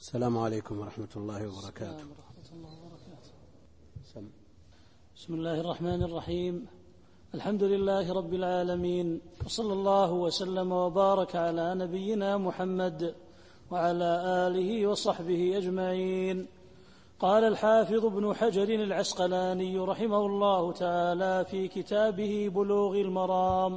السلام عليكم ورحمة الله وبركاته. بسم الله الرحمن الرحيم. الحمد لله رب العالمين، وصلى الله وسلم وبارك على نبينا محمد وعلى آله وصحبه أجمعين. قال الحافظ ابن حجر العسقلاني رحمه الله تعالى في كتابه بلوغ المرام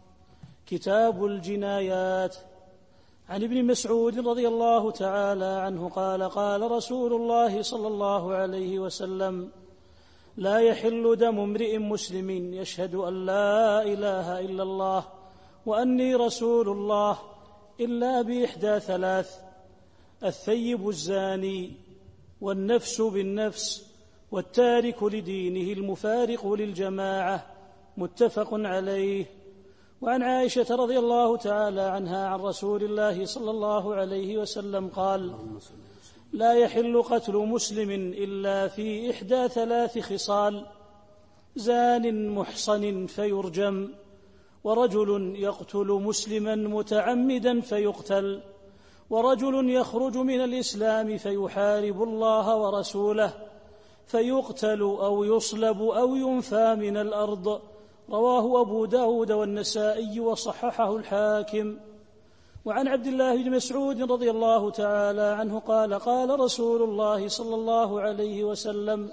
كتاب الجنايات عن ابن مسعود رضي الله تعالى عنه قال: قال رسول الله صلى الله عليه وسلم: لا يحل دم امرئ مسلم يشهد أن لا إله إلا الله وأني رسول الله إلا بإحدى ثلاث: الثيب الزاني، والنفس بالنفس، والتارك لدينه المفارق للجماعة. متفق عليه. وعن عائشة رضي الله تعالى عنها عن رسول الله صلى الله عليه وسلم قال: لا يحل قتل مسلم إلا في إحدى ثلاث خصال: زان محصن فيرجم، ورجل يقتل مسلما متعمدا فيقتل، ورجل يخرج من الإسلام فيحارب الله ورسوله فيقتل أو يصلب أو ينفى من الأرض. رواه أبو داود والنسائي وصححه الحاكم. وعن عبد الله بن مسعود رضي الله تعالى عنه قال: قال رسول الله صلى الله عليه وسلم: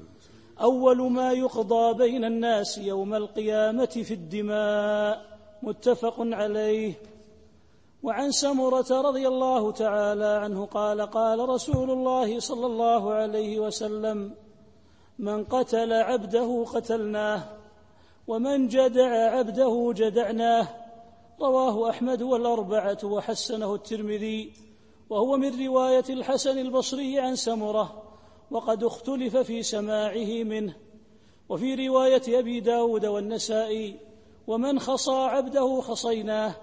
أول ما يقضى بين الناس يوم القيامة في الدماء. متفق عليه. وعن سمرة رضي الله تعالى عنه قال: قال رسول الله صلى الله عليه وسلم: من قتل عبده قتلناه، ومن جدع عبده جدعناه. رواه أحمد والأربعة وحسنه الترمذي، وهو من رواية الحسن البصري عن سمرة، وقد اختلف في سماعه منه. وفي رواية أبي داود والنسائي: ومن خصى عبده خصيناه.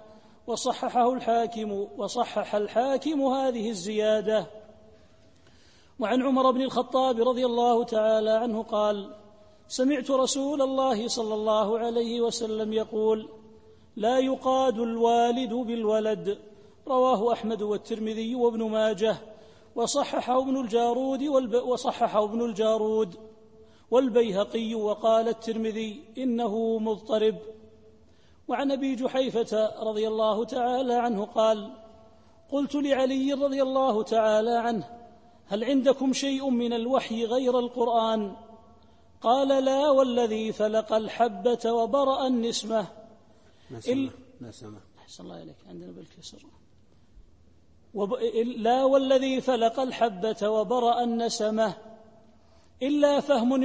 وصحح الحاكم هذه الزيادة. وعن عمر بن الخطاب رضي الله تعالى عنه قال: سمعت رسول الله صلى الله عليه وسلم يقول: لا يقاد الوالد بالولد. رواه أحمد والترمذي وابن ماجه، وصححه ابن الجارود والبيهقي، وقال الترمذي: إنه مضطرب. وعن أبي جحيفة رضي الله تعالى عنه قال: قلت لعلي رضي الله تعالى عنه: هل عندكم شيء من الوحي غير القرآن؟ قال: لا والذي فلق الحبة وبرأ النسمة. أحسن الله إليك، عندنا بالكسر. لا والذي فلق الحبة وبرأ النسمة إلا فهم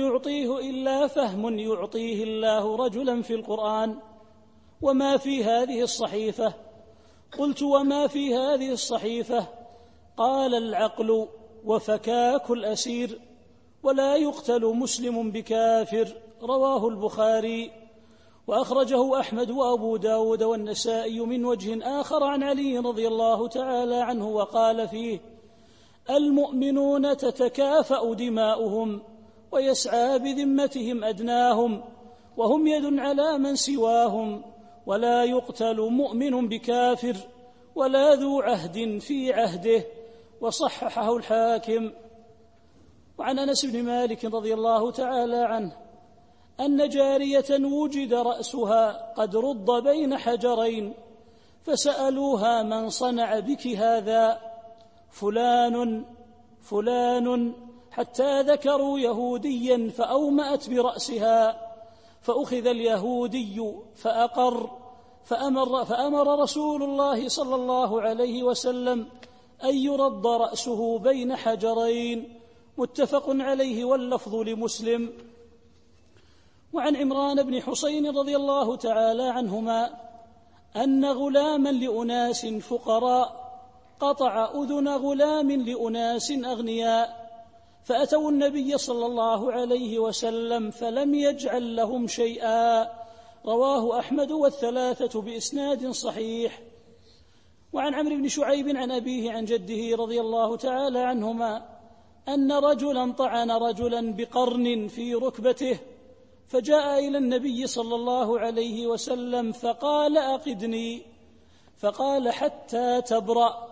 يعطيه الله رجلا في القرآن. وما في هذه الصحيفة؟ قلت: وما في هذه الصحيفة؟ قال: العقل وفكاك الأسير، ولا يقتل مسلم بكافر. رواه البخاري. وأخرجه أحمد وأبو داود والنسائي من وجه آخر عن علي رضي الله تعالى عنه، وقال فيه: المؤمنون تتكافأ دماؤهم، ويسعى بذمتهم أدناهم، وهم يد على من سواهم، ولا يقتل مؤمن بكافر، ولا ذو عهد في عهده. وصححه الحاكم. وعن أنس بن مالك رضي الله تعالى عنه أن جارية وجد رأسها قد رد بين حجرين، فسألوها: من صنع بك هذا؟ فلان فلان، حتى ذكروا يهوديا فأومأت برأسها، فأخذ اليهودي فأقر، فأمر رسول الله صلى الله عليه وسلم أن يرد رأسه بين حجرين. متفق عليه واللفظ لمسلم. وعن عمران بن حسين رضي الله تعالى عنهما أن غلاما لأناس فقراء قطع أذن غلام لأناس أغنياء، فأتوا النبي صلى الله عليه وسلم فلم يجعل لهم شيئا. رواه أحمد والثلاثة بإسناد صحيح. وعن عمرو بن شعيب عن أبيه عن جده رضي الله تعالى عنهما أن رجلا طعن رجلا بقرن في ركبته، فجاء إلى النبي صلى الله عليه وسلم فقال: أقدني. فقال: حتى تبرأ.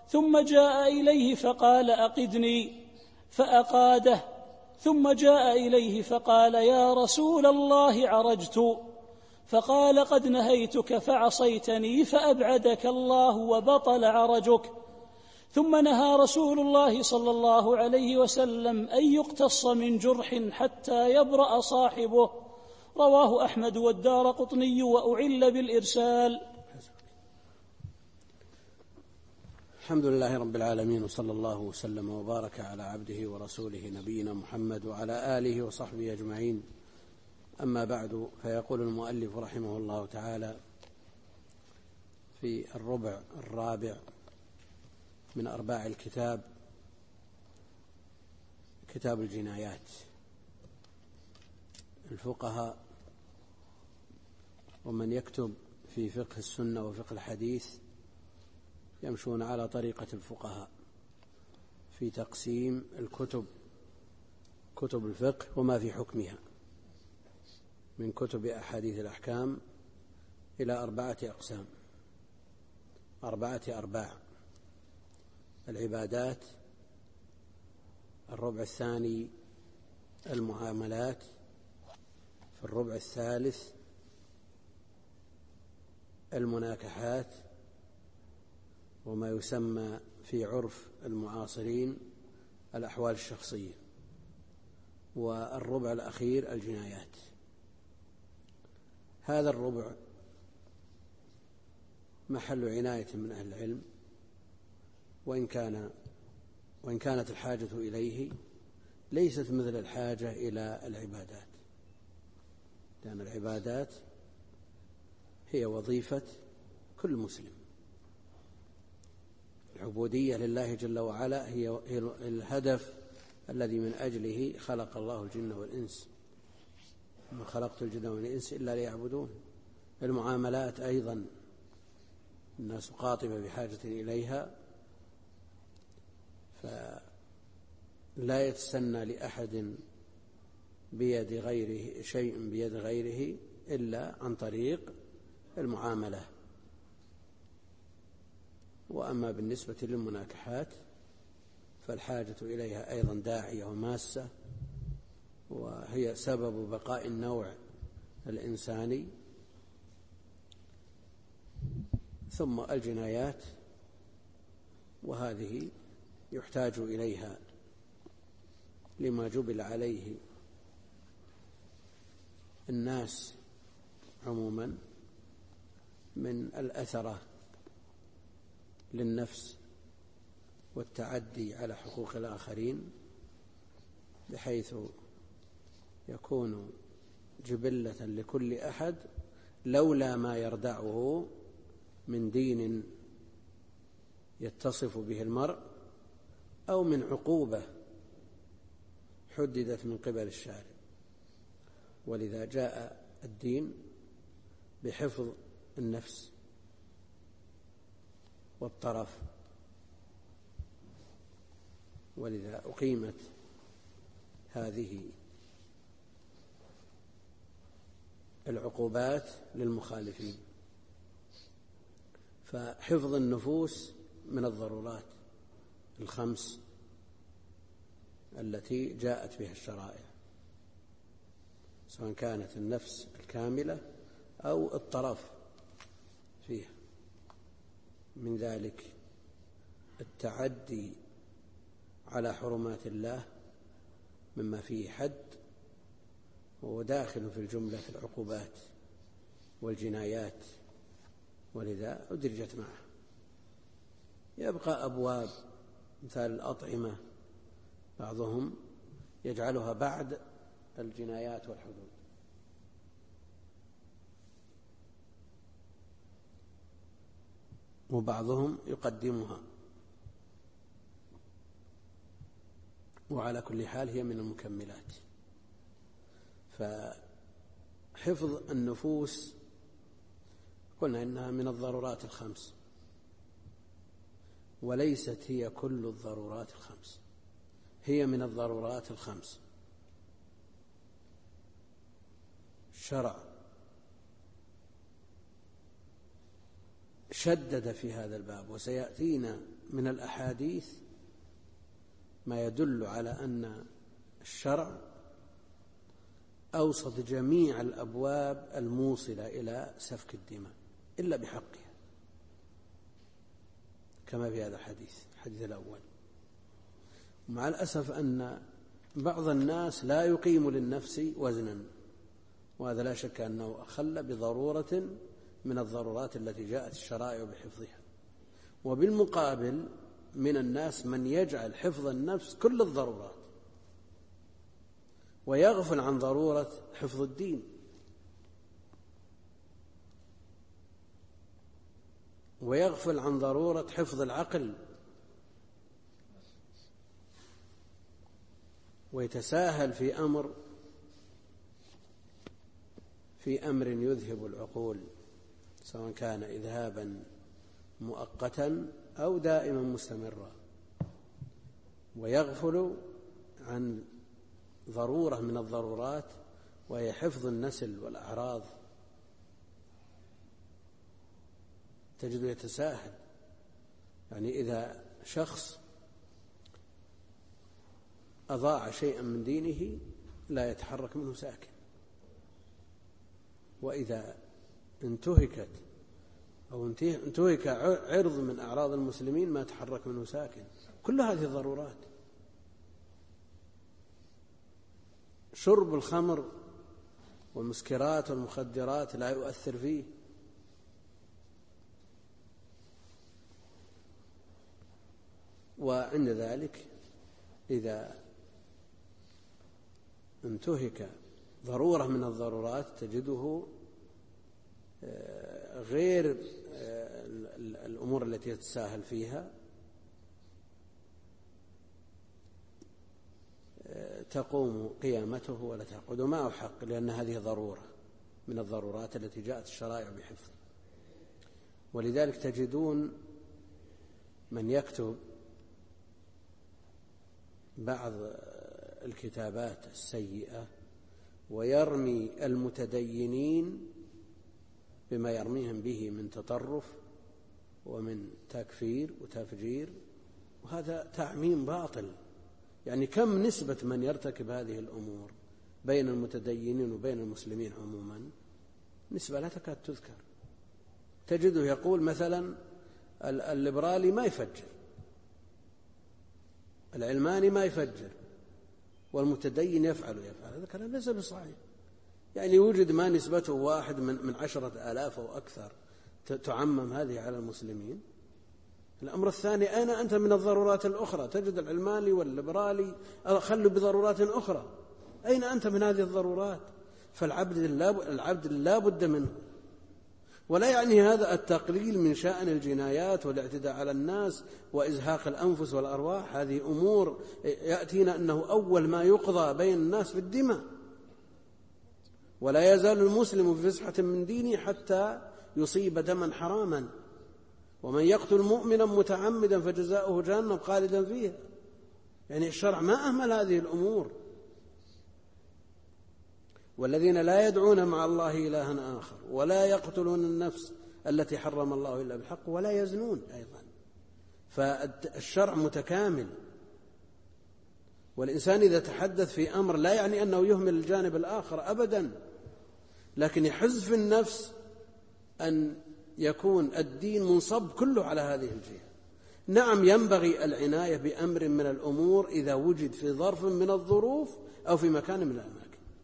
ثم جاء إليه فقال أقدني فأقاده، ثم جاء إليه فقال يا رسول الله عرجت، فقال قد نهيتك فعصيتني فأبعدك الله وبطل عرجك. ثم نهى رسول الله صلى الله عليه وسلم أن يقتص من جرح حتى يبرأ صاحبه. رواه أحمد والدارقطني وأعل بالإرسال. الحمد لله رب العالمين، وصلى الله وسلم وبارك على عبده ورسوله نبينا محمد وعلى آله وصحبه أجمعين. أما بعد، فيقول المؤلف رحمه الله تعالى في الربع الرابع من أرباع الكتاب، كتاب الجنايات. الفقهاء ومن يكتب في فقه السنة وفقه الحديث يمشون على طريقة الفقهاء في تقسيم الكتب، كتب الفقه وما في حكمها، من كتب أحاديث الأحكام إلى 4 أقسام، 4 أرباع: العبادات، الربع الثاني المعاملات، في الربع الثالث المناكحات وما يسمى في عرف المعاصرين الأحوال الشخصية، والربع الأخير الجنايات. هذا الربع محل عناية من أهل العلم، وإن كانت الحاجة إليه ليست مثل الحاجة إلى العبادات، لأن العبادات هي وظيفة كل مسلم. العبودية لله جل وعلا هي الهدف الذي من أجله خلق الله الجن والإنس، ما خلقت الجن والإنس إلا ليعبدون. المعاملات أيضا الناس قاطبة بحاجة إليها، فلا يتسنى لأحد بيد غيره شيء بيد غيره إلا عن طريق المعاملة. وأما بالنسبة للمناكحات فالحاجة إليها أيضا داعية وماسة، وهي سبب بقاء النوع الإنساني. ثم الجنايات، وهذه يحتاج إليها لما جبل عليه الناس عموما من الأثرة للنفس والتعدي على حقوق الآخرين، بحيث يكون جبلة لكل أحد لولا ما يردعه من دين يتصف به المرء أو من عقوبة حددت من قبل الشارع. ولذا جاء الدين بحفظ النفس والطرف، ولذا أقيمت هذه العقوبات للمخالفين. فحفظ النفوس من الضرورات الخمس التي جاءت بها الشرائع، سواء كانت النفس الكاملة أو الطرف فيها. من ذلك التعدي على حرمات الله مما فيه حد، وهو داخل في الجملة العقوبات والجنايات، ولذا أدرجت معه. يبقى أبواب مثال الأطعمة بعضهم يجعلها بعد الجنايات والحدود، وبعضهم يقدمها، وعلى كل حال هي من المكملات. فحفظ النفوس قلنا إنها من الضرورات الخمس، وليست هي كل الضرورات الخمس، هي من الضرورات الخمس. شدد في هذا الباب، وسيأتينا من الأحاديث ما يدل على أن الشرع أوسط جميع الأبواب الموصلة إلى سفك الدماء إلا بحقها، كما في هذا الحديث الأول. مع الأسف أن بعض الناس لا يقيم للنفس وزنا، وهذا لا شك أنه أخل بضرورة من الضرورات التي جاءت الشرائع بحفظها. وبالمقابل من الناس من يجعل حفظ النفس كل الضرورات ويغفل عن ضرورة حفظ الدين، ويغفل عن ضرورة حفظ العقل، ويتساهل في أمر يذهب العقول، سواء كان إذهابا مؤقتا أو دائما مستمرا، ويغفل عن ضرورة من الضرورات وهي حفظ النسل والأعراض، تجده يتساهل. يعني إذا شخص أضاع شيئا من دينه لا يتحرك منه ساكن، وإذا انتهك عرض من أعراض المسلمين ما يتحرك منه ساكن. كل هذه الضرورات. شرب الخمر والمسكرات والمخدرات لا يؤثر فيه، وعند ذلك إذا انتهك ضرورة من الضرورات تجده غير الأمور التي يتساهل فيها تقوم قيامته ولا تعقد معه حق، لأن هذه ضرورة من الضرورات التي جاءت الشرائع بحفظ. ولذلك تجدون من يكتب بعض الكتابات السيئة ويرمي المتدينين بما يرميهم به من تطرف ومن تكفير وتفجير، وهذا تعميم باطل. يعني كم نسبة من يرتكب هذه الأمور بين المتدينين وبين المسلمين عموما؟ نسبة لا تكاد تذكر. تجده يقول مثلا الليبرالي ما يفجر، العلماني ما يفجر، والمتدين يفعل. هذا كلام ليس بصحيح. يعني وجد ما نسبته 1 من 10,000 أو أكثر تعمم هذه على المسلمين. الأمر الثاني، أين أنت من الضرورات الأخرى؟ تجد العلماني والليبرالي خلوا بضرورات أخرى، أين أنت من هذه الضرورات؟ فالعبد لا بد منه. ولا يعني هذا التقليل من شأن الجنايات والاعتداء على الناس وإزهاق الأنفس والأرواح، هذه أمور يأتينا أنه أول ما يقضى بين الناس في الدماء، ولا يزال المسلم في فسحة من دينه حتى يصيب دما حراما، ومن يقتل مؤمنا متعمدا فجزاؤه جهنم خالدا فيها. يعني الشرع ما أهمل هذه الأمور. والذين لا يدعون مع الله إلها آخر ولا يقتلون النفس التي حرم الله إلا بالحق ولا يزنون أيضا. فالشرع متكامل. والإنسان إذا تحدث في أمر لا يعني أنه يهمل الجانب الآخر أبدا، لكن يحز في النفس أن يكون الدين منصب كله على هذه الجهة. نعم، ينبغي العناية بأمر من الأمور إذا وجد في ظرف من الظروف أو في مكان من الأماكن.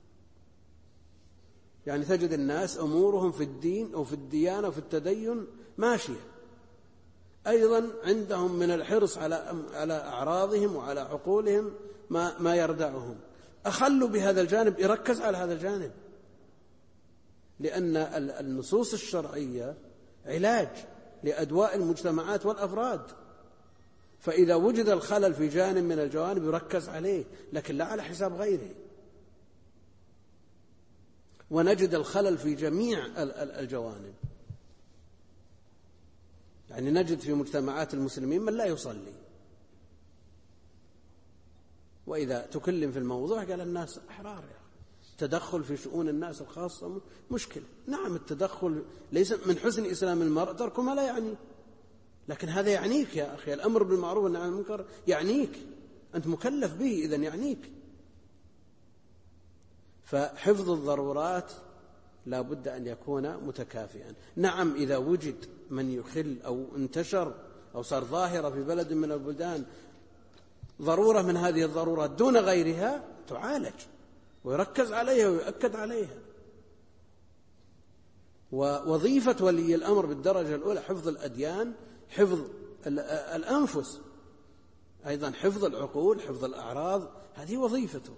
يعني تجد الناس أمورهم في الدين أو في الديانة أو في التدين ماشية، أيضا عندهم من الحرص على أعراضهم وعلى عقولهم ما يردعهم. أخلوا بهذا الجانب، يركز على هذا الجانب، لأن النصوص الشرعية علاج لأدواء المجتمعات والأفراد. فإذا وجد الخلل في جانب من الجوانب يركز عليه، لكن لا على حساب غيره. ونجد الخلل في جميع الجوانب. يعني نجد في مجتمعات المسلمين من لا يصلي، وإذا تكلم في الموضوع قال الناس أحرار يا أخي، التدخل في شؤون الناس الخاصة مشكلة. نعم التدخل ليس من حسن إسلام المرء ترك ما لا يعنيه، لكن هذا يعنيك يا أخي، الأمر بالمعروف والنهي عن المنكر يعنيك، أنت مكلف به، إذن يعنيك. فحفظ الضرورات لا بد أن يكون متكافئا. نعم إذا وجد من يخل أو انتشر أو صار ظاهرة في بلد من البلدان ضرورة من هذه الضرورات دون غيرها تعالج ويركز عليها ويؤكد عليها. ووظيفة ولي الأمر بالدرجة الأولى حفظ الأديان، حفظ الأنفس، أيضا حفظ العقول، حفظ الأعراض، هذه وظيفته.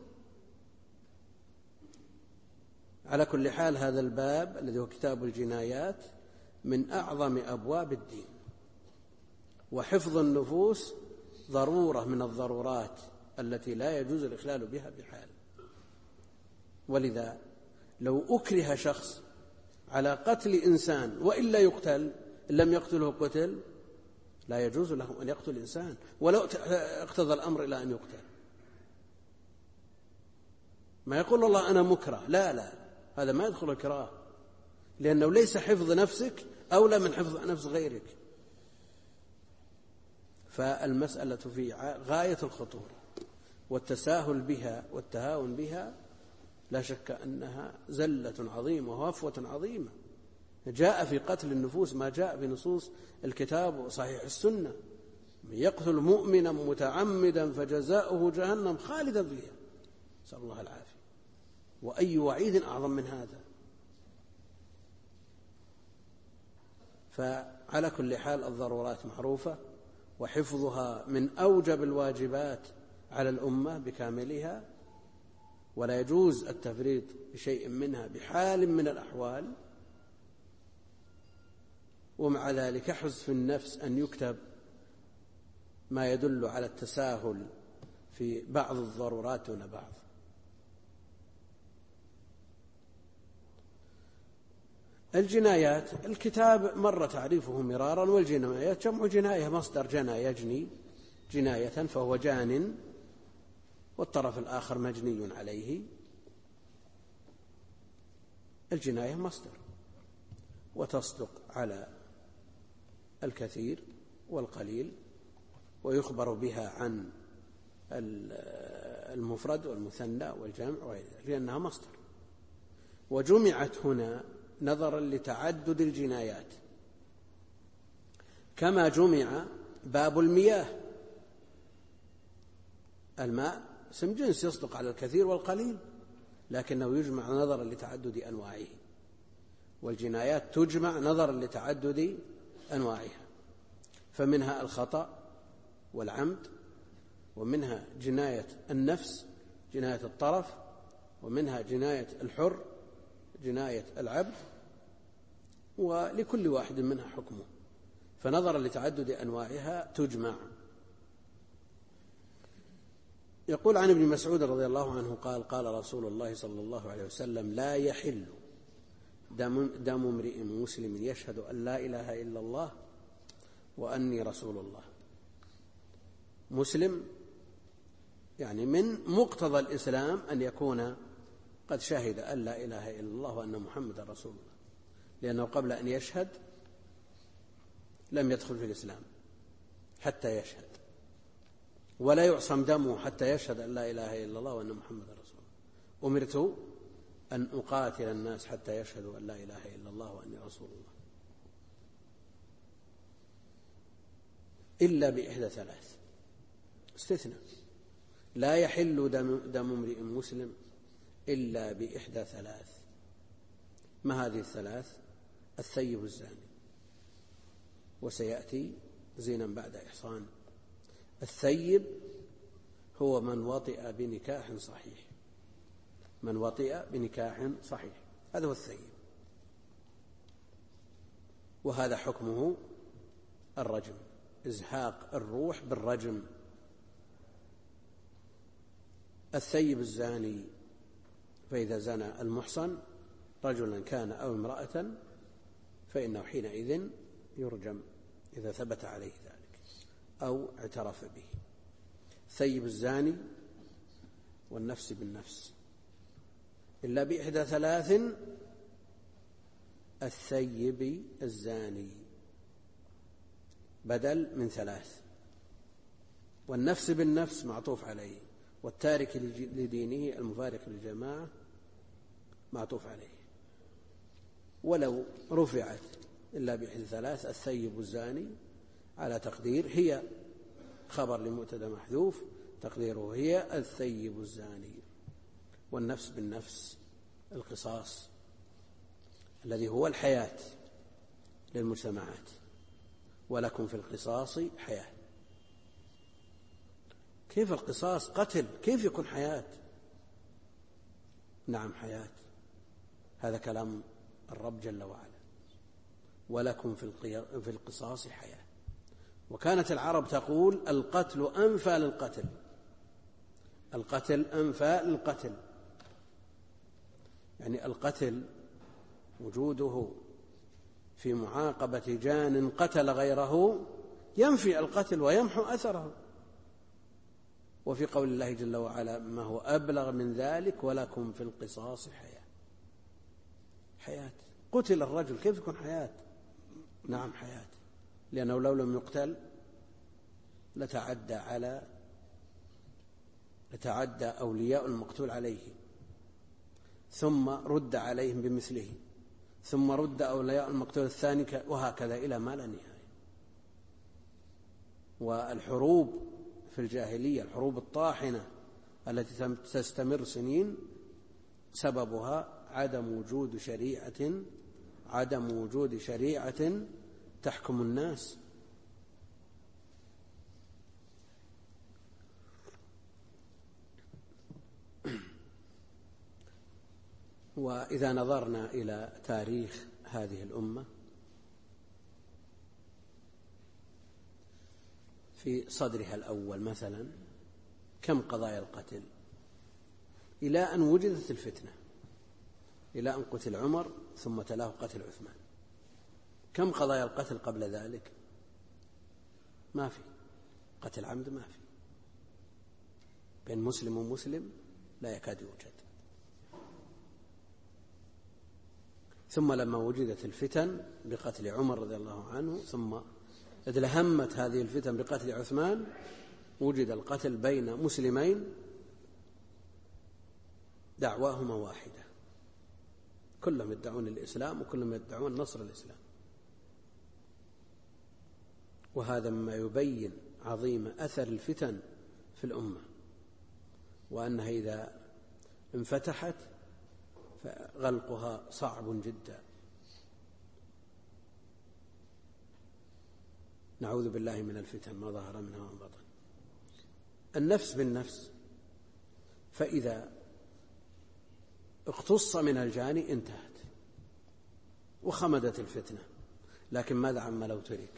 على كل حال هذا الباب الذي هو كتاب الجنايات من أعظم أبواب الدين، وحفظ النفوس ضرورة من الضرورات التي لا يجوز الإخلال بها بحال. ولذا لو أكره شخص على قتل إنسان وإلا يقتل، إن لم يقتله قتل، لا يجوز له أن يقتل إنسان ولو اقتضى الأمر إلى أن يقتل. ما يقول الله أنا مكره، لا، هذا ما يدخل الكراهة، لأنه ليس حفظ نفسك أولى من حفظ نفس غيرك. فالمسألة في غاية الخطورة، والتساهل بها والتهاون بها لا شك أنها زلة عظيمة وهفوة عظيمة. جاء في قتل النفوس ما جاء في نصوص الكتاب وصحيح السنة: من يقتل مؤمنا متعمدا فجزاؤه جهنم خالدا فيها، نسأل الله العافية. وأي وعيد أعظم من هذا؟ فعلى كل حال الضرورات معروفة، وحفظها من أوجب الواجبات على الأمة بكاملها، ولا يجوز التفريط بشيء منها بحال من الأحوال. ومع ذلك يحز في النفس أن يكتب ما يدل على التساهل في بعض الضرورات دون بعض. الجنايات، الكتاب مر تعريفه مرارا، والجنايات جمع جناية، مصدر جنى يجني جناية فهو جان، والطرف الآخر مجني عليه. الجناية مصدر، وتصدق على الكثير والقليل، ويخبر بها عن المفرد والمثنى والجمع وغيره، لأنها مصدر. وجمعت هنا نظرا لتعدد الجنايات، كما جمع باب المياه. الماء اسم جنس يصدق على الكثير والقليل، لكنه يجمع نظرا لتعدد أنواعه، والجنايات تجمع نظرا لتعدد أنواعها. فمنها الخطأ والعمد، ومنها جناية النفس جناية الطرف، ومنها جناية الحر جناية العبد، ولكل واحد منها حكمه، فنظرا لتعدد أنواعها تجمع. يقول عن ابن مسعود رضي الله عنه قال: قال رسول الله صلى الله عليه وسلم: لا يحل دم امرئ مسلم يشهد أن لا إله إلا الله وأني رسول الله. مسلم يعني من مقتضى الإسلام أن يكون قد شهد أن لا إله إلا الله وأن محمد رسول الله، لأنه قبل أن يشهد لم يدخل في الإسلام حتى يشهد، ولا يعصم دمه حتى يشهد أن لا إله إلا الله وأن محمد رسول الله. أمرت أن أقاتل الناس حتى يشهدوا أن لا إله إلا الله وأني رسول الله، إلا بإحدى ثلاث، استثناء: لا يحل دم امرئ مسلم إلا بإحدى ثلاث. ما هذه الثلاث؟ الثيب الزاني، وسيأتي زينا بعد إحصان. الثيب هو من وطئ بنكاح صحيح، من وطئ بنكاح صحيح، هذا هو الثيب، وهذا حكمه الرجم، إزهاق الروح بالرجم. الثيب الزاني فإذا زنى المحصن رجلا كان أو امرأة فإنه حينئذ يرجم إذا ثبت عليه ذلك أو اعترف به. الثيب الزاني والنفس بالنفس، إلا بإحدى ثلاث: الثيب الزاني بدل من ثلاث، والنفس بالنفس معطوف عليه، والتارك لدينه المفارق للجماعة معطوف عليه. ولو رفعت إلا بإحدى ثلاث: الثيب الزاني، على تقدير هي خبر لمبتدأ محذوف، تقديره هي الثيب الزاني. والنفس بالنفس القصاص الذي هو الحياة للمجتمعات، ولكم في القصاص حياة. كيف القصاص قتل؟ كيف يكون حياة؟ نعم حياة، هذا كلام الرب جل وعلا: ولكم في القصاص حياة. وكانت العرب تقول: القتل أنفى للقتل، القتل أنفى للقتل، يعني القتل وجوده في معاقبة جان قتل غيره ينفي القتل ويمحو أثره. وفي قول الله جل وعلا ما هو أبلغ من ذلك: ولكم في القصاص حياة. حياة، قتل الرجل كيف يكون حياة؟ نعم حياة، لأنه لو لم يقتل لتعدى أولياء المقتول عليه، ثم رد عليهم بمثله، ثم رد أولياء المقتول الثاني، وهكذا إلى ما لا نهاية. والحروب في الجاهلية، الحروب الطاحنة التي تستمر سنين، سببها عدم وجود شريعة تحكم الناس. وإذا نظرنا إلى تاريخ هذه الأمة في صدرها الأول مثلا، كم قضايا القتل إلى أن وجدت الفتنة، إلى أن قتل عمر ثم تلاه قتل عثمان. كم قضايا القتل قبل ذلك؟ ما في قتل عمد، ما في، بين مسلم ومسلم لا يكاد يوجد. ثم لما وجدت الفتن بقتل عمر رضي الله عنه، ثم ادلهمت هذه الفتن بقتل عثمان، وجد القتل بين مسلمين دعواهما واحدة، كلهم يدعون الإسلام وكلهم يدعون نصر الإسلام. وهذا مما يبين عظيم أثر الفتن في الأمة، وأنها إذا انفتحت فغلقها صعب جدا. نعوذ بالله من الفتن ما ظهر منها وما بطن. النفس بالنفس، فإذا اقتص من الجاني انتهت وخمدت الفتنة. لكن ماذا عما لو ترك؟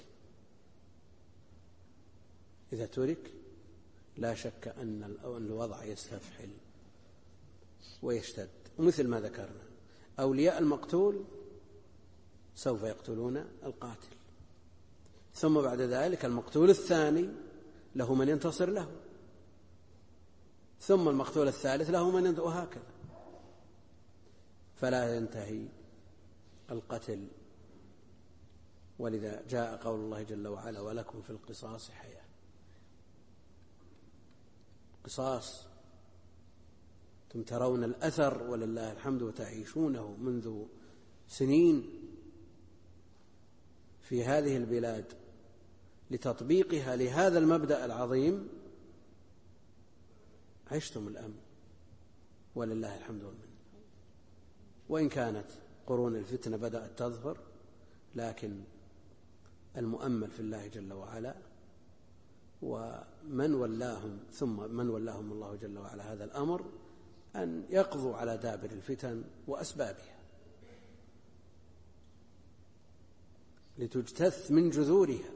إذا ترك لا شك أن الوضع يستفحل ويشتد. ومثل ما ذكرنا أولياء المقتول سوف يقتلون القاتل، ثم بعد ذلك المقتول الثاني له من ينتصر له، ثم المقتول الثالث له من ينتصر، وهكذا، فلا ينتهي القتل. ولذا جاء قول الله جل وعلا: ولكم في القصاص حياة. قصاص، أنتم ترون الأثر ولله الحمد وتعيشونه منذ سنين في هذه البلاد لتطبيقها لهذا المبدأ العظيم. عشتم الأمن ولله الحمد والمنة. وإن كانت قرون الفتنة بدأت تظهر، لكن المؤمل في الله جل وعلا ومن ولاهم ثم من ولاهم الله جل وعلا هذا الأمر أن يقضوا على دابر الفتن وأسبابها لتجتث من جذورها.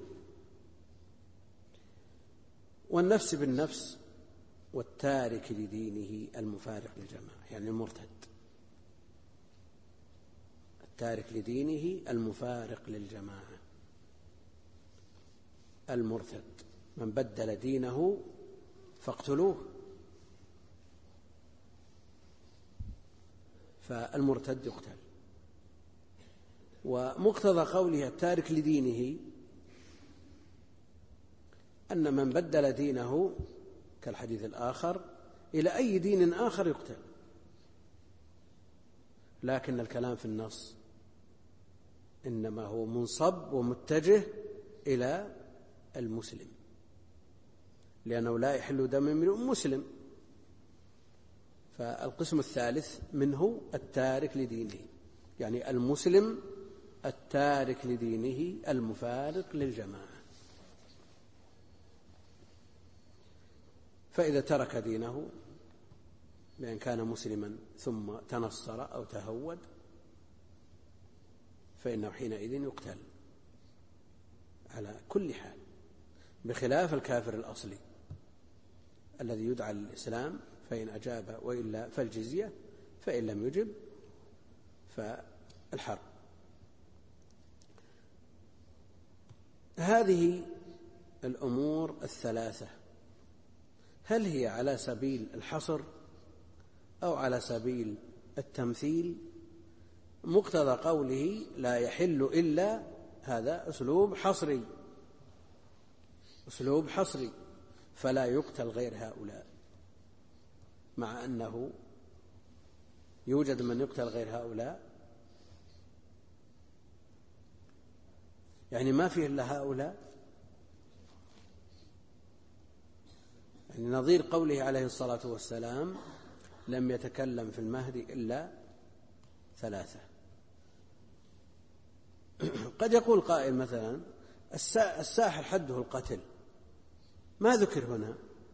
والنفس بالنفس، والتارك لدينه المفارق للجماعة، يعني المرتد. التارك لدينه المفارق للجماعة، المرتد من بدل دينه فاقتلوه. فالمرتد يقتل. ومقتضى قوله التارك لدينه أن من بدل دينه كالحديث الآخر إلى أي دين آخر يقتل، لكن الكلام في النص إنما هو منصب ومتجه إلى المسلم، لأنه لا يحل دم امرئ مسلم. فالقسم الثالث منه التارك لدينه، يعني المسلم التارك لدينه المفارق للجماعة. فإذا ترك دينه بأن كان مسلما ثم تنصر أو تهود فإنه حينئذ يقتل على كل حال، بخلاف الكافر الأصلي الذي يدعى للإسلام، فإن أجاب وإلا فالجزية، فإن لم يجب فالحرب. هذه الأمور الثلاثة هل هي على سبيل الحصر أو على سبيل التمثيل؟ مقتضى قوله لا يحل إلا، هذا أسلوب حصري، أسلوب حصري، فلا يقتل غير هؤلاء، مع أنه يوجد من يقتل غير هؤلاء، يعني ما فيه إلا هؤلاء. يعني نظير قوله عليه الصلاة والسلام لم يتكلم في المهد إلا ثلاثة. قد يقول قائل مثلا الساحر حده القتل، ما ذكر هنا،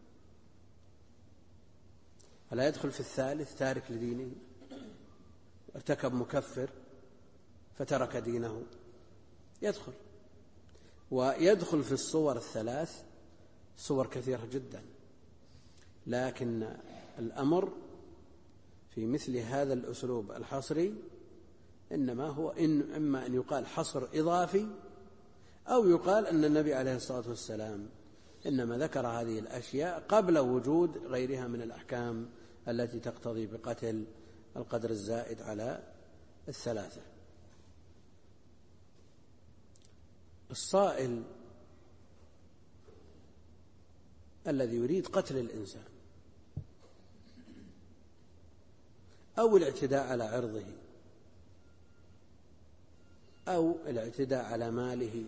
ألا يدخل في الثالث تارك لدينه؟ ارتكب مكفر فترك دينه، يدخل. ويدخل في الصور الثلاث صور كثيرة جدا، لكن الأمر في مثل هذا الأسلوب الحصري إنما هو إما أن يقال حصر إضافي، أو يقال أن النبي عليه الصلاة والسلام إنما ذكر هذه الأشياء قبل وجود غيرها من الأحكام التي تقتضي بقتل القدر الزائد على الثلاثة. الصائل الذي يريد قتل الإنسان أو الاعتداء على عرضه أو الاعتداء على ماله،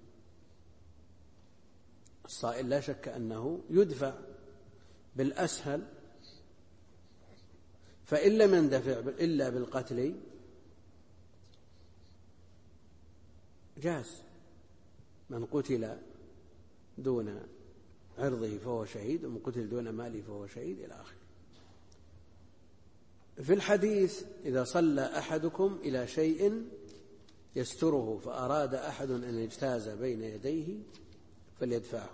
الصائل لا شك أنه يدفع بالأسهل، فإن لم يندفع إلا بالقتل جاز. من قتل دون عرضه فهو شهيد، ومن قتل دون ماله فهو شهيد، إلى آخره. في الحديث إذا صلى أحدكم إلى شيء يستره فأراد أحد أن يجتاز بين يديه فليدفعه،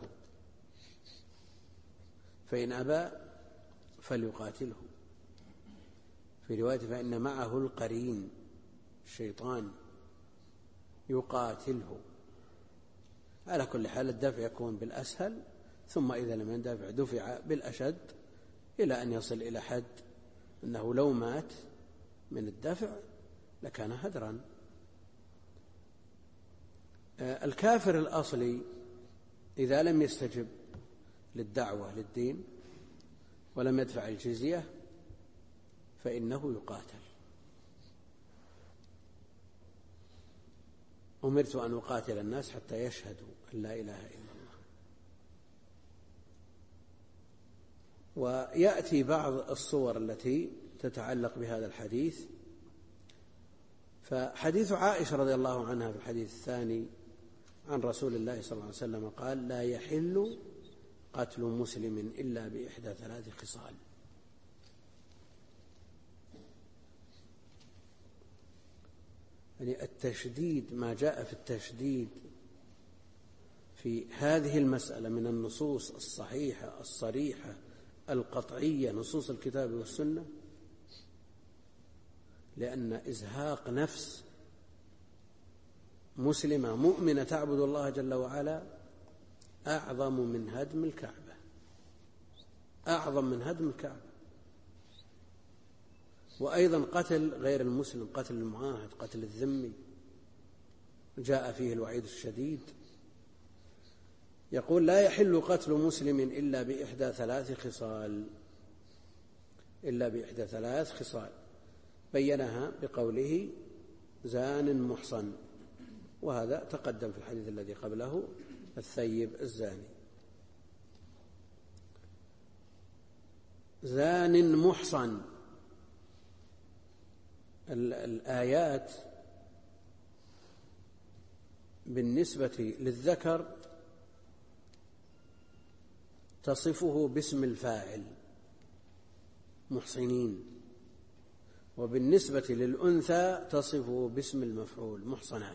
فإن أبى فليقاتله. في رواية فإن معه القرين الشيطان يقاتله. على كل حال الدفع يكون بالأسهل، ثم إذا لم يندفع دفع بالأشد، إلى أن يصل إلى حد أنه لو مات من الدفع لكان هدرا. الكافر الأصلي إذا لم يستجب للدعوة للدين ولم يدفع الجزية فإنه يقاتل. أمرت أن أقاتل الناس حتى يشهدوا أن لا إله إلا الله. ويأتي بعض الصور التي تتعلق بهذا الحديث. فحديث عائشة رضي الله عنها في الحديث الثاني عن رسول الله صلى الله عليه وسلم قال لا يحل قتل مسلم إلا بإحدى ثلاث خصال. يعني التشديد، ما جاء في التشديد في هذه المسألة من النصوص الصحيحة الصريحة القطعية، نصوص الكتاب والسنة، لأن إزهاق نفس مسلمة مؤمنة تعبد الله جل وعلا أعظم من هدم الكعبة، أعظم من هدم الكعبة. وأيضا قتل غير المسلم، قتل المعاهد، قتل الذمي، جاء فيه الوعيد الشديد. يقول: لا يحل قتل مسلم إلا بإحدى ثلاث خصال بينها بقوله: زان محصن، وهذا تقدم في الحديث الذي قبله: الثيب الزاني. زان محصن. الآيات بالنسبة للذكر تصفه باسم الفاعل محصنين، وبالنسبة للأنثى تصفه باسم المفعول محصنات،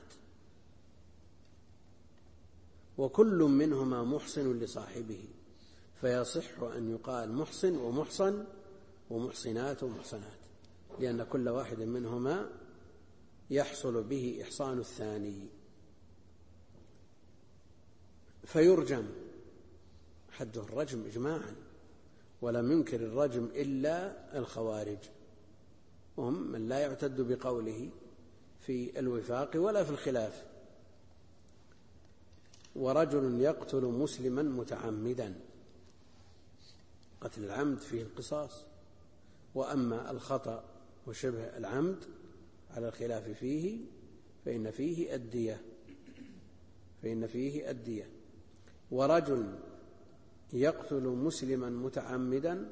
وكل منهما محصن لصاحبه، فيصح أن يقال محصن ومحصن ومحصنات ومحصنات، لأن كل واحد منهما يحصل به إحصان الثاني. فيرجم، حده الرجم إجماعا، ولم ينكر الرجم إلا الخوارج، وهم من لا يعتد بقوله في الوفاق ولا في الخلاف. ورجل يقتل مسلما متعمدا، قتل العمد فيه القصاص، وأما الخطأ وشبه العمد على الخلاف فيه فإن فيه الدية. ورجل يقتل مسلما متعمدا،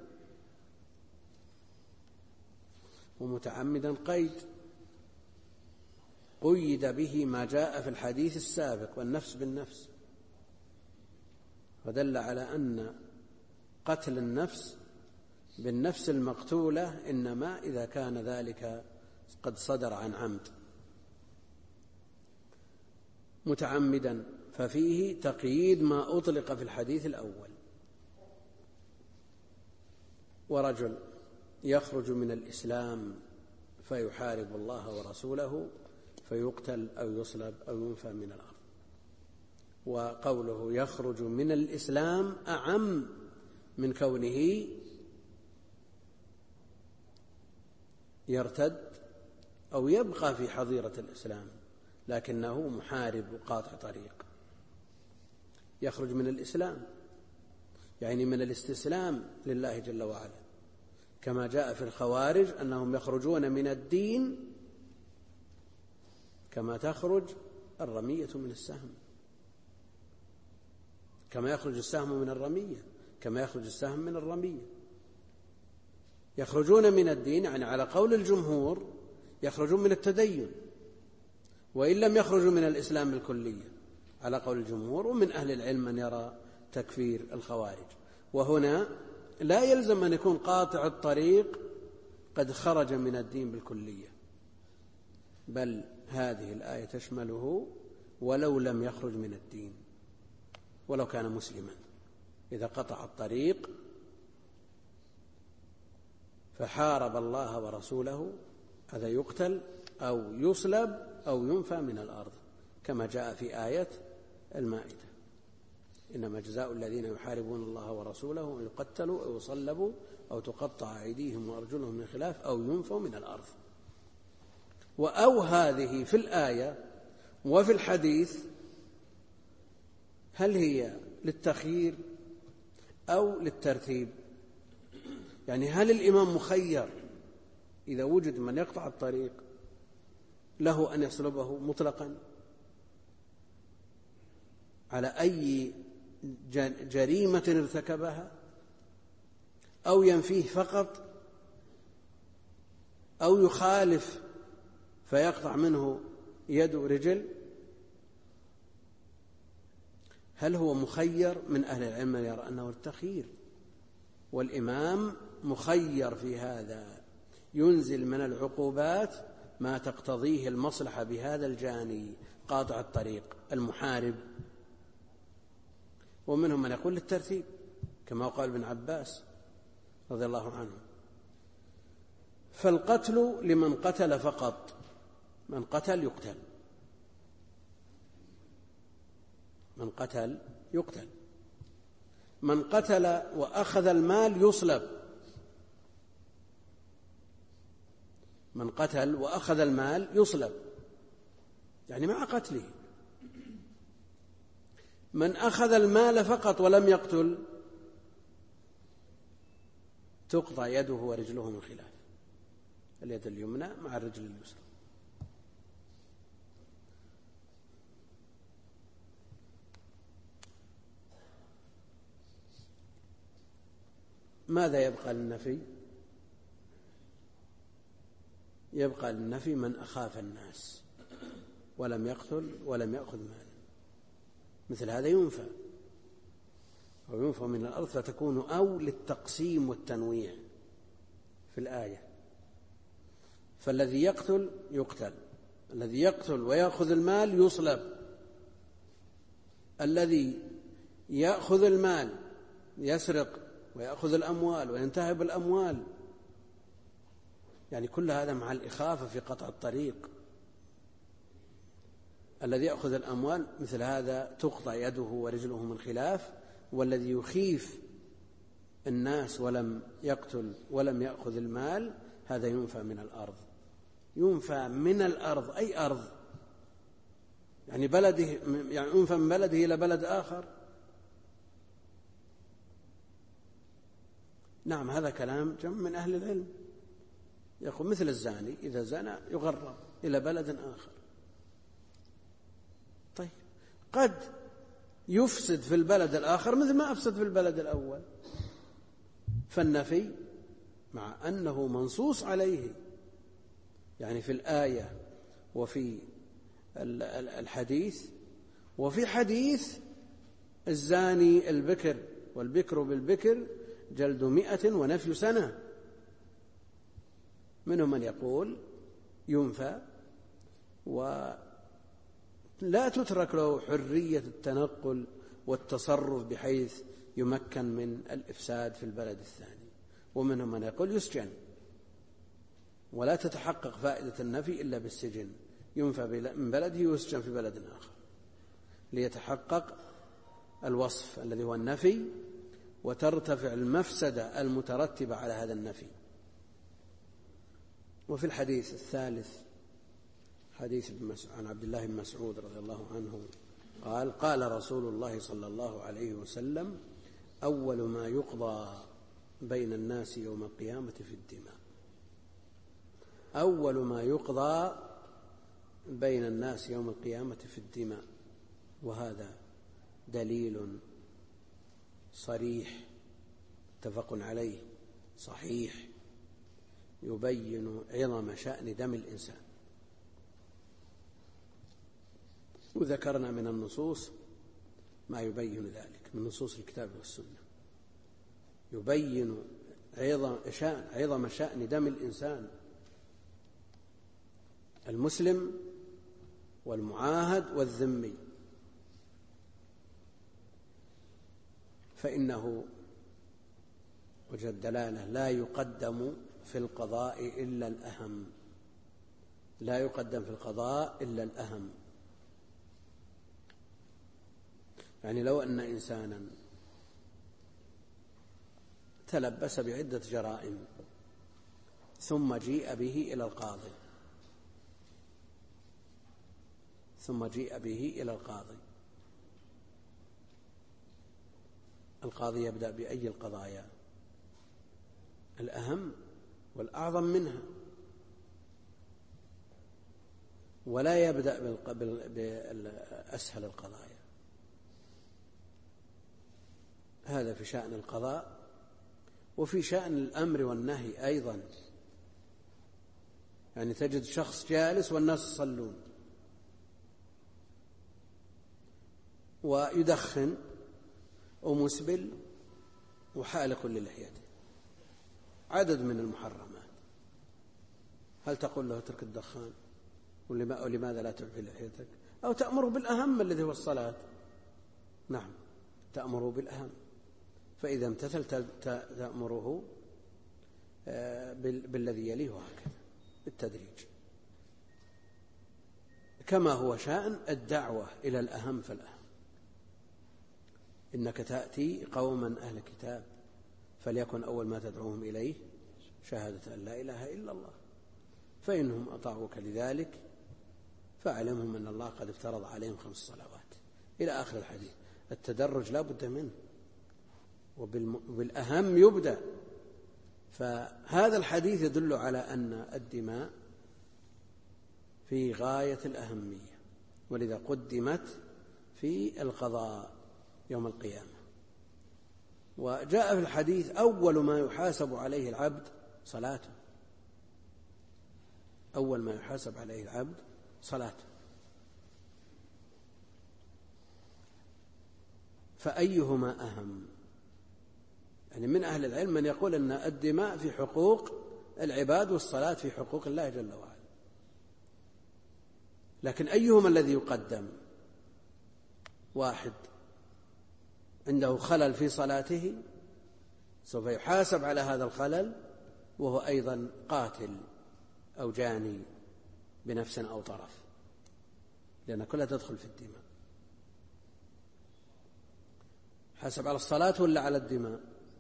ومتعمدا قيد به ما جاء في الحديث السابق: والنفس بالنفس، فدل على أن قتل النفس بالنفس المقتولة إنما إذا كان ذلك قد صدر عن عمد. متعمدا ففيه تقييد ما أطلق في الحديث الأول. ورجل يخرج من الإسلام فيحارب الله ورسوله فيقتل أو يصلب أو ينفى من الأرض. وقوله يخرج من الإسلام أعم من كونه يرتد أو يبقى في حظيرة الإسلام لكنه محارب وقاطع طريق. يخرج من الإسلام يعني من الاستسلام لله جل وعلا، كما جاء في الخوارج أنهم يخرجون من الدين كما تخرج الرمية من السهم، كما يخرج السهم من الرمية، كما يخرج السهم من الرمية. يخرجون من الدين يعني على قول الجمهور يخرجون من التدين، وإن لم يخرجوا من الإسلام بالكلية على قول الجمهور. ومن أهل العلم من يرى تكفير الخوارج. وهنا لا يلزم أن يكون قاطع الطريق قد خرج من الدين بالكلية، بل هذه الآية تشمله ولو لم يخرج من الدين، ولو كان مسلما، إذا قطع الطريق فحارب الله ورسوله هذا يقتل أو يصلب أو ينفى من الأرض، كما جاء في آية المائدة: إنما جزاء الذين يحاربون الله ورسوله أن يقتلوا أو يصلبوا أو تقطع أيديهم وأرجلهم من خلاف أو ينفوا من الأرض. وأو هذه في الآية وفي الحديث هل هي للتخيير أو للترتيب؟ يعني هل الإمام مخير إذا وجد من يقطع الطريق له أن يصلبه مطلقا على أي جريمة ارتكبها، أو ينفيه فقط، أو يخالف فيقطع منه يد ورجل؟ هل هو مخير؟ من أهل العلم يرى أنه التخيير، والإمام مخير في هذا، ينزل من العقوبات ما تقتضيه المصلحة بهذا الجاني قاطع الطريق المحارب. ومنهم من يقول للترتيب كما قال ابن عباس رضي الله عنه: فالقتل لمن قتل فقط، من قتل يقتل، من قتل يقتل، من قتل وأخذ المال يصلب، من قتل وأخذ المال يصلب، يعني مع قتله. من أخذ المال فقط ولم يقتل تقطع يده ورجله من خلاف، اليد اليمنى مع الرجل اليسرى. ماذا يبقى للنفي؟ يبقى للنفي من أخاف الناس ولم يقتل ولم يأخذ مالا، مثل هذا ينفى، أو ينفى من الأرض، فتكون أو للتقسيم والتنويع في الآية. فالذي يقتل يقتل، الذي يقتل ويأخذ المال يصلب، الذي يأخذ المال يسرق ويأخذ الأموال وينتهب الأموال، يعني كل هذا مع الإخافة في قطع الطريق. الذي يأخذ الأموال مثل هذا تقطع يده ورجله من خلاف، والذي يخيف الناس ولم يقتل ولم يأخذ المال هذا ينفى من الأرض. ينفى من الأرض أي أرض، يعني بلده، يعني ينفى من بلده إلى بلد آخر. نعم، هذا كلام جمع من أهل العلم، يقول مثل الزاني إذا زنى يغرب إلى بلد آخر. طيب قد يفسد في البلد الآخر مثل ما أفسد في البلد الأول. فالنفي مع أنه منصوص عليه، يعني في الآية وفي الحديث، وفي حديث الزاني البكر والبكر بالبكر جلد 100 ونفي سنة. منهم من يقول ينفى ولا تترك له حرية التنقل والتصرف بحيث يمكن من الإفساد في البلد الثاني، ومنهم من يقول يسجن ولا تتحقق فائدة النفي إلا بالسجن، ينفى من بلده ويسجن في بلد آخر ليتحقق الوصف الذي هو النفي وترتفع المفسدة المترتبة على هذا النفي. وفي الحديث الثالث حديث عن عبد الله بن مسعود رضي الله عنه قال: قال رسول الله صلى الله عليه وسلم: أول ما يقضى بين الناس يوم القيامة في الدماء. أول ما يقضى بين الناس يوم القيامة في الدماء، وهذا دليل صريح متفق عليه صحيح يبين عظم شأن دم الإنسان. وذكرنا من النصوص ما يبين ذلك من نصوص الكتاب والسنة، يبين عظم شأن دم الإنسان المسلم والمعاهد والذمي، فإنه وجه الدلالة لا يقدم في القضاء إلا الأهم، لا يقدم في القضاء إلا الأهم. يعني لو أن إنسانا تلبس بعدة جرائم ثم جيء به إلى القاضي، القاضي يبدأ بأي القضايا؟ الأهم والأعظم منها، ولا يبدأ بأسهل القضايا. هذا في شأن القضاء. وفي شأن الأمر والنهي أيضا، يعني تجد شخص جالس والناس يصلون ويدخن ومسبل وحالق للحيته، عدد من المحرمات. هل تقول له اترك الدخان ولماذا لا تعفي لحيتك؟ أو تأمره بالأهم الذي هو الصلاة؟ نعم، تأمره بالأهم، فإذا امتثل تأمره بالذي يليه، وهكذا بالتدريج. كما هو شأن الدعوة إلى الأهم فالأهم. إنك تأتي قوما أهل كتاب فليكن أول ما تدعوهم إليه شهادة أن لا إله إلا الله، فإنهم أطاعوك لذلك فاعلمهم أن الله قد افترض عليهم 5 صلوات إلى آخر الحديث. التدرج لا بد منه، وبالأهم يبدأ. فهذا الحديث يدل على أن الدماء في غاية الأهمية، ولذا قدمت في القضاء يوم القيامة. وجاء في الحديث أول ما يحاسب عليه العبد صلاته، أول ما يحاسب عليه العبد صلاته. فأيهما أهم؟ يعني من أهل العلم من يقول أن الدماء في حقوق العباد والصلاة في حقوق الله جل وعلا، لكن أيهما الذي يقدم؟ واحد عنده خلل في صلاته سوف يحاسب على هذا الخلل، وهو أيضا قاتل أو جاني بنفس أو طرف، لأن كلها تدخل في الدماء. حاسب على الصلاة ولا على الدماء؟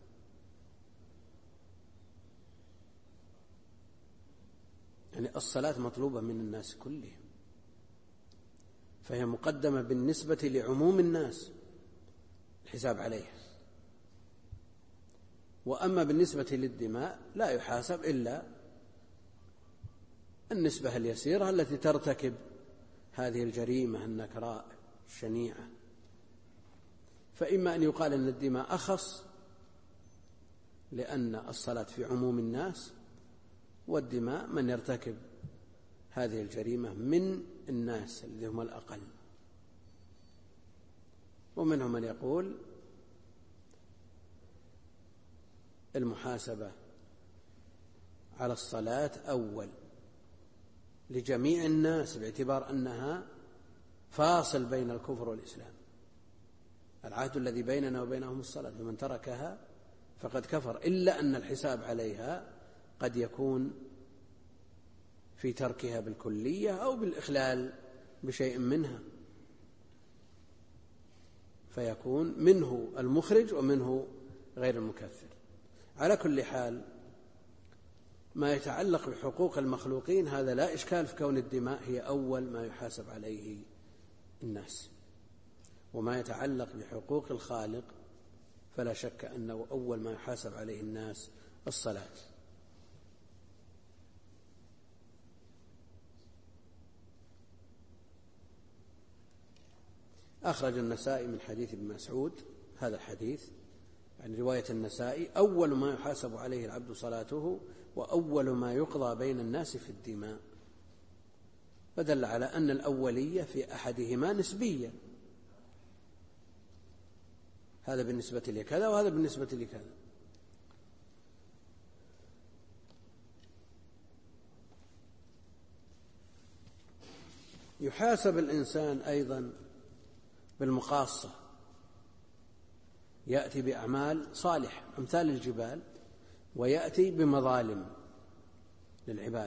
يعني الصلاة مطلوبة من الناس كلهم، فهي مقدمة بالنسبة لعموم الناس الحساب عليها. وأما بالنسبة للدماء لا يحاسب إلا النسبة اليسيرة التي ترتكب هذه الجريمة النكراء الشنيعة. فإما أن يقال أن الدماء أخص لأن الصلاة في عموم الناس، والدماء من يرتكب هذه الجريمة من الناس الذين هم الأقل. ومنهم من يقول المحاسبة على الصلاة أول لجميع الناس باعتبار أنها فاصل بين الكفر والإسلام. العهد الذي بيننا وبينهم الصلاة، فمن تركها فقد كفر، إلا أن الحساب عليها قد يكون في تركها بالكلية أو بالإخلال بشيء منها، فيكون منه المخرج ومنه غير المكفر. على كل حال ما يتعلق بحقوق المخلوقين هذا لا إشكال في كون الدماء هي أول ما يحاسب عليه الناس، وما يتعلق بحقوق الخالق فلا شك أنه أول ما يحاسب عليه الناس الصلاة. أخرج النسائي من حديث ابن مسعود هذا الحديث، يعني رواية النسائي: أول ما يحاسب عليه العبد صلاته، وأول ما يقضى بين الناس في الدماء. فدل على أن الأولية في أحدهما نسبية، هذا بالنسبة لكذا وهذا بالنسبة لكذا. يحاسب الإنسان أيضا بالمقاصة، يأتي بأعمال صالحة أمثال الجبال، ويأتي بمظالم للعباد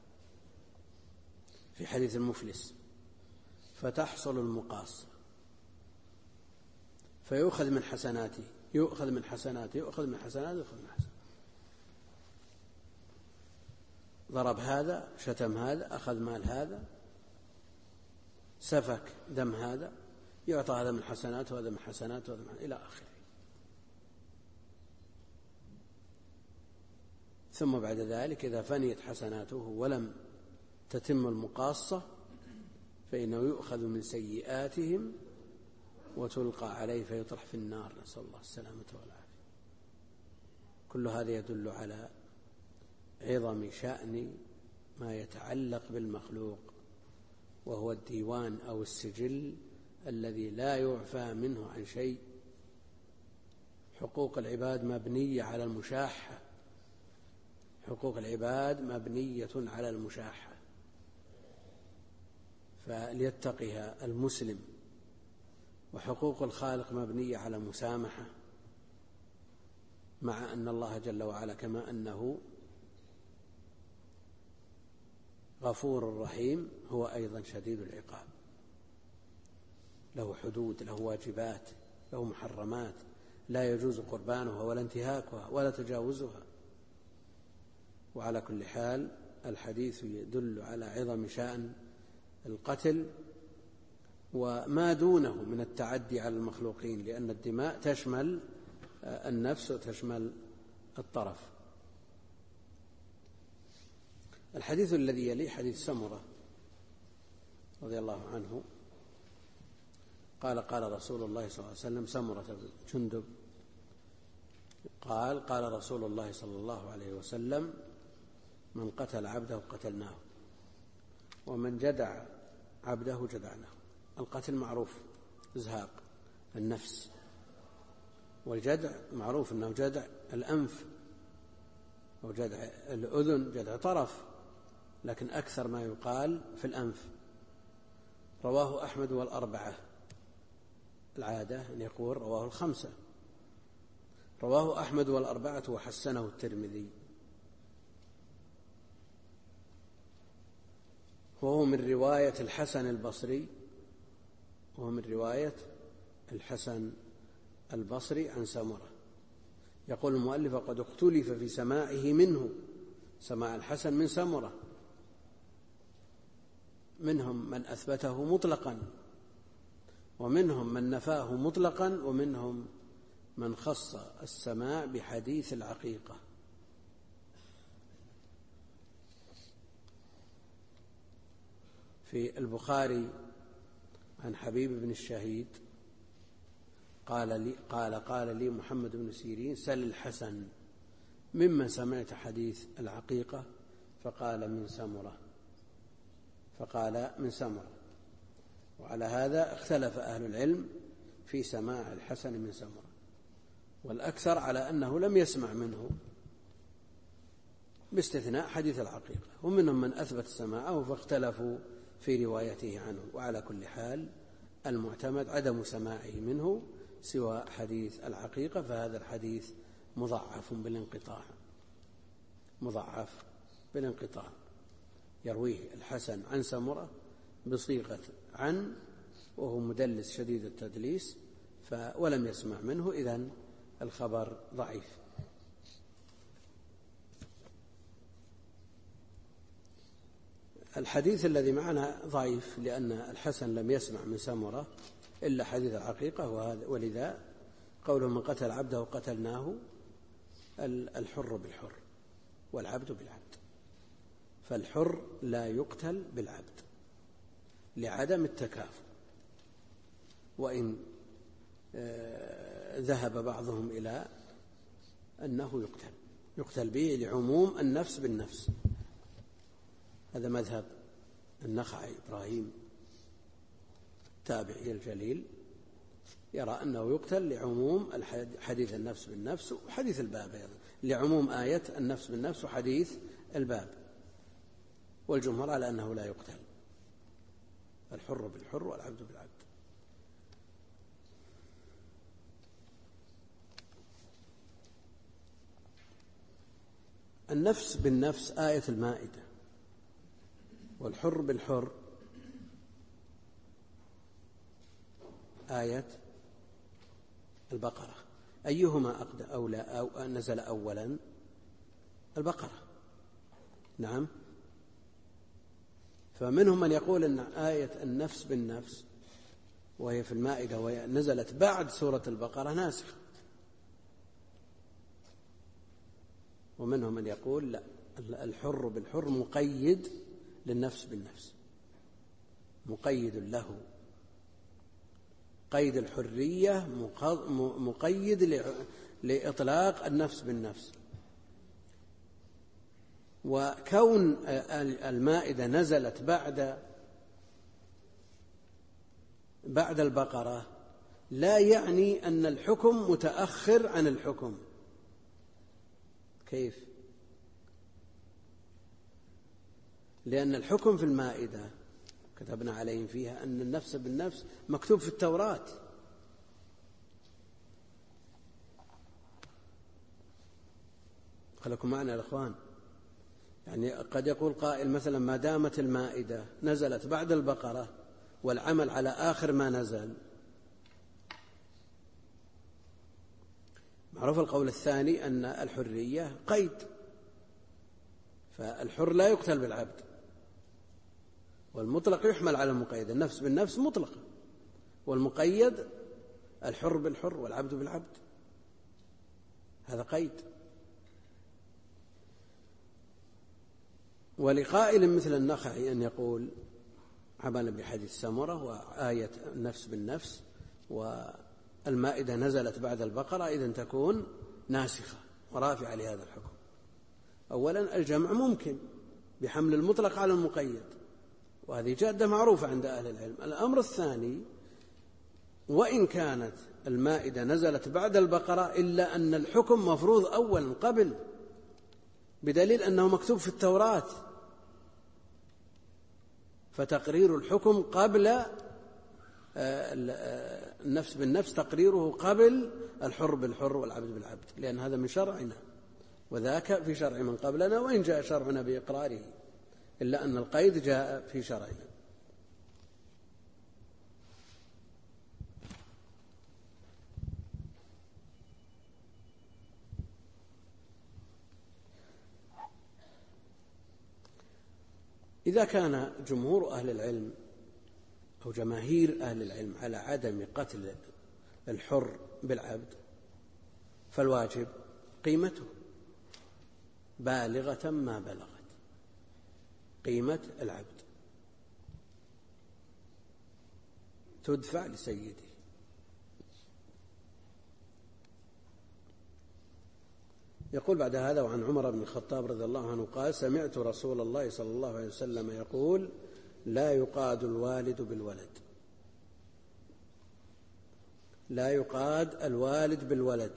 في حديث المفلس، فتحصل المقاصة فيؤخذ من حسناته يؤخذ من حسناته يؤخذ من حسناته يؤخذ من حسناته، ضرب هذا، شتم هذا، أخذ مال هذا، سفك دم هذا، يعطى هذا من حسناته وهذا من حسناته وهذا من إلى آخره. ثم بعد ذلك إذا فنيت حسناته ولم تتم المقاصة فإنه يؤخذ من سيئاتهم وتلقى عليه فيطرح في النار، نسأل الله السلامة والعافية. كل هذا يدل على عظم شأن ما يتعلق بالمخلوق، وهو الديوان أو السجل الذي لا يعفى منه عن شيء. حقوق العباد مبنية على المشاحة، حقوق العباد مبنية على المشاحة، فليتقها المسلم. وحقوق الخالق مبنية على مسامحة، مع أن الله جل وعلا كما أنه غفور رحيم هو أيضا شديد العقاب، له حدود، له واجبات، له محرمات لا يجوز قربانها ولا انتهاكها ولا تجاوزها. وعلى كل حال الحديث يدل على عظم شأن القتل وما دونه من التعدي على المخلوقين، لأن الدماء تشمل النفس وتشمل الطرف. الحديث الذي يليه حديث سمرة رضي الله عنه قال قال رسول الله صلى الله عليه وسلم، سمرة بن جندب قال قال رسول الله صلى الله عليه وسلم: من قتل عبده قتلناه، ومن جدع عبده جدعناه. القتل معروف إزهاق النفس، والجدع معروف أنه جدع الأنف أو جدع الأذن، جدع طرف، لكن أكثر ما يقال في الأنف. رواه أحمد والأربعة، العادة أن يقول رواه الخمسة. رواه أحمد والأربعة وحسنه الترمذي، وهو من رواية الحسن البصري، عن سمرة. يقول المؤلف: وقد اختلف في سماعه منه، سماع الحسن من سمرة، منهم من أثبته مطلقا، ومنهم من نفاه مطلقا، ومنهم من خص السماع بحديث العقيقة. في البخاري عن حبيب بن الشهيد قال لي محمد بن سيرين: سل الحسن ممن سمعت حديث العقيقة، فقال من سمرة. وعلى هذا اختلف أهل العلم في سماع الحسن من سمرة، والأكثر على أنه لم يسمع منه باستثناء حديث العقيقة، ومنهم من أثبت سماعه فاختلفوا في روايته عنه. وعلى كل حال المعتمد عدم سماعه منه سوى حديث العقيقة، فهذا الحديث مضعف بالانقطاع، يرويه الحسن عن سمرة بصيغة عن، وهو مدلس شديد التدليس ولم يسمع منه، إذن الخبر ضعيف. الحديث الذي معنا ضعيف لأن الحسن لم يسمع من سمرة إلا حديث العقيقة، ولذا قوله: من قتل عبده قتلناه، الحر بالحر والعبد بالعبد، فالحر لا يقتل بالعبد لعدم التكافؤ، وإن ذهب بعضهم إلى أنه يقتل به لعموم النفس بالنفس. هذا مذهب النخعي إبراهيم التابعي الجليل، يرى أنه يقتل لعموم حديث النفس بالنفس وحديث الباب أيضا، لعموم آية النفس بالنفس وحديث الباب، والجمهور على أنه لا يقتل، الحر بالحر والعبد بالعبد. النفس بالنفس آية المائدة، والحر بالحر آية البقرة. أيهما أولى أو نزل أولا؟ البقرة، نعم. فمنهم من يقول أن آية النفس بالنفس وهي في المائدة ونزلت بعد سورة البقرة ناسخة، ومنهم من يقول لا، الحر بالحر مقيد للنفس بالنفس، مقيد له، قيد الحرية مقيد لإطلاق النفس بالنفس. وكون المائدة نزلت بعد البقرة لا يعني أن الحكم متأخر عن الحكم. كيف؟ لأن الحكم في المائدة كتبنا عليهم فيها أن النفس بالنفس مكتوب في التوراة، خلكم معنا يا أخوان. يعني قد يقول قائل مثلا: ما دامت المائدة نزلت بعد البقرة والعمل على آخر ما نزل، معروف القول الثاني أن الحرية قيد فالحر لا يقتل بالعبد، والمطلق يحمل على المقيد، النفس بالنفس مطلقة، والمقيد الحر بالحر والعبد بالعبد، هذا قيد. ولقائل مثل النخعي أن يقول عملا بحديث سمرة وآية النفس بالنفس والمائدة نزلت بعد البقرة إذن تكون ناسخة ورافعة لهذا الحكم. أولا الجمع ممكن بحمل المطلق على المقيد، وهذه جادة معروفة عند أهل العلم. الأمر الثاني، وإن كانت المائدة نزلت بعد البقرة إلا أن الحكم مفروض أولا قبل، بدليل أنه مكتوب في التوراة، فتقرير الحكم قبل النفس بالنفس تقريره قبل الحر بالحر والعبد بالعبد، لأن هذا من شرعنا وذاك في شرع من قبلنا، وإن جاء شرعنا بإقراره إلا أن القيد جاء في شرعنا. إذا كان جمهور أهل العلم أو جماهير أهل العلم على عدم قتل الحر بالعبد، فالواجب قيمته بالغة ما بلغت، قيمة العبد تدفع لسيده. يقول بعد هذا: وعن عمر بن الخطاب رضي الله عنه قال: سمعت رسول الله صلى الله عليه وسلم يقول: لا يقاد الوالد بالولد، لا يقاد الوالد بالولد.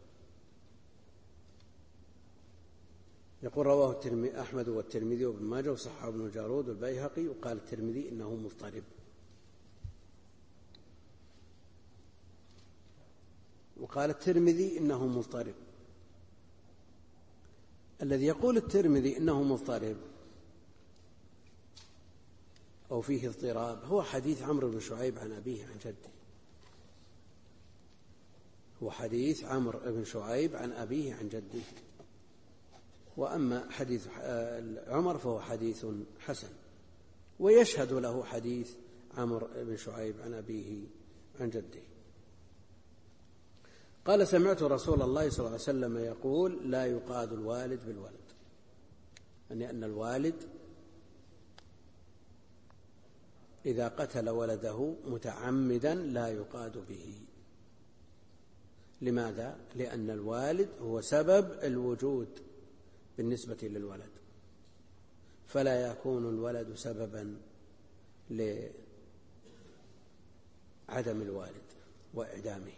يقول رواه أحمد والترمذي وابن ماجه وصححه ابن الجارود والبيهقي، وقال الترمذي إنه مضطرب. وقال الترمذي إنه مضطرب. الذي يقول الترمذي إنه مضطرب أو فيه اضطراب هو حديث عمرو بن شعيب عن أبيه عن جده، هو حديث عمرو بن شعيب عن أبيه عن جده. وأما حديث عمر فهو حديث حسن، ويشهد له حديث عمرو بن شعيب عن أبيه عن جده. قال: سمعت رسول الله صلى الله عليه وسلم يقول: لا يقاد الوالد بالولد، يعني أن الوالد إذا قتل ولده متعمدا لا يقاد به. لماذا؟ لأن الوالد هو سبب الوجود بالنسبة للولد، فلا يكون الولد سببا لعدم الوالد وإعدامه.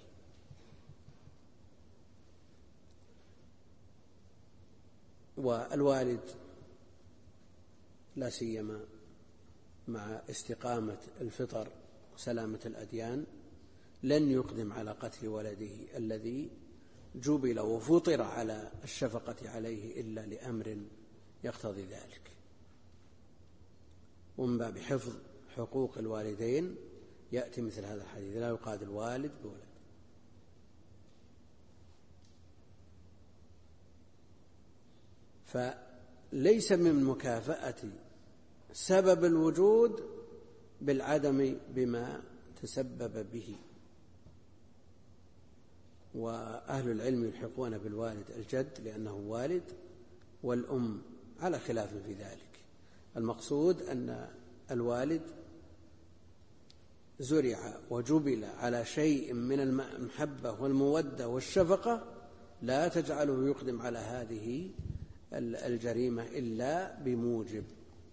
والوالد لا سيما مع استقامة الفطر وسلامة الأديان لن يقدم على قتل ولده الذي جبل وفطر على الشفقة عليه إلا لأمر يقتضي ذلك. ومن باب حفظ حقوق الوالدين يأتي مثل هذا الحديث: لا يقاد الوالد بولد. فليس من مكافأة سبب الوجود بالعدم بما تسبب به. وأهل العلم يلحقون بالوالد الجد لأنه والد، والأم على خلاف في ذلك. المقصود أن الوالد زرع وجبل على شيء من المحبة والمودة والشفقة لا تجعله يقدم على هذه الجريمة إلا بموجب.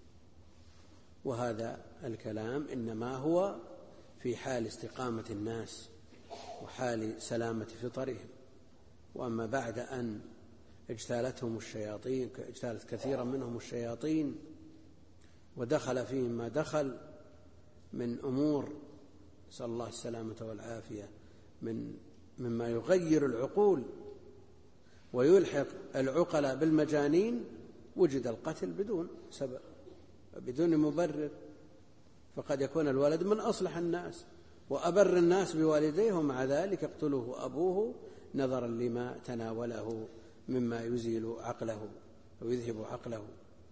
وهذا الكلام إنما هو في حال استقامة الناس وحال سلامة فطرهم. وأما بعد أن اجتالتهم الشياطين، اجتالت كثيرا منهم الشياطين ودخل فيهم ما دخل من أمور نسأل الله السلامة والعافية مما يغير العقول ويلحق العقلاء بالمجانين، وجد القتل بدون سبب بدون مبرر. فقد يكون الولد من أصلح الناس وأبر الناس بوالديه، ومع ذلك يقتله أبوه نظرا لما تناوله مما يزيل عقله ويذهب عقله.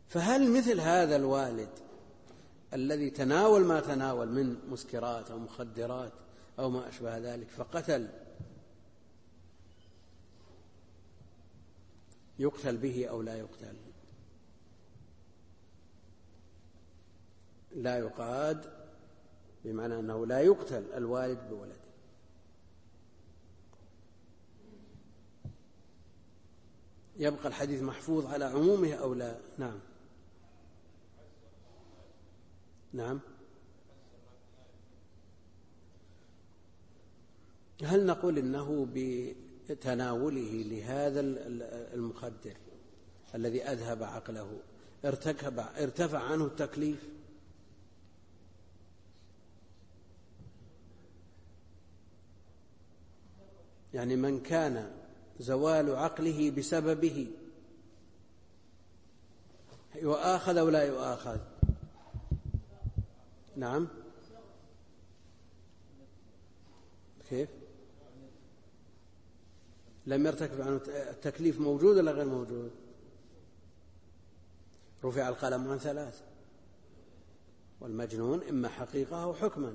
فهل مثل هذا الوالد الذي تناول ما تناول من مسكرات أو مخدرات أو ما أشبه ذلك فقتل يقتل به أو لا يقتل؟ لا يقاد، بمعنى أنه لا يقتل الوالد بولده. يبقى الحديث محفوظ على عمومه أو لا؟ نعم. نعم. هل نقول إنه بتناوله لهذا المخدر الذي أذهب عقله ارتفع عنه التكليف؟ يعني من كان زوال عقله بسببه يؤاخذ أو لا يؤاخذ؟ نعم. كيف؟ لم يرتكب عنه التكليف موجود ولا غير موجود؟ رفع القلم عن 3، والمجنون إما حقيقة أو حكما.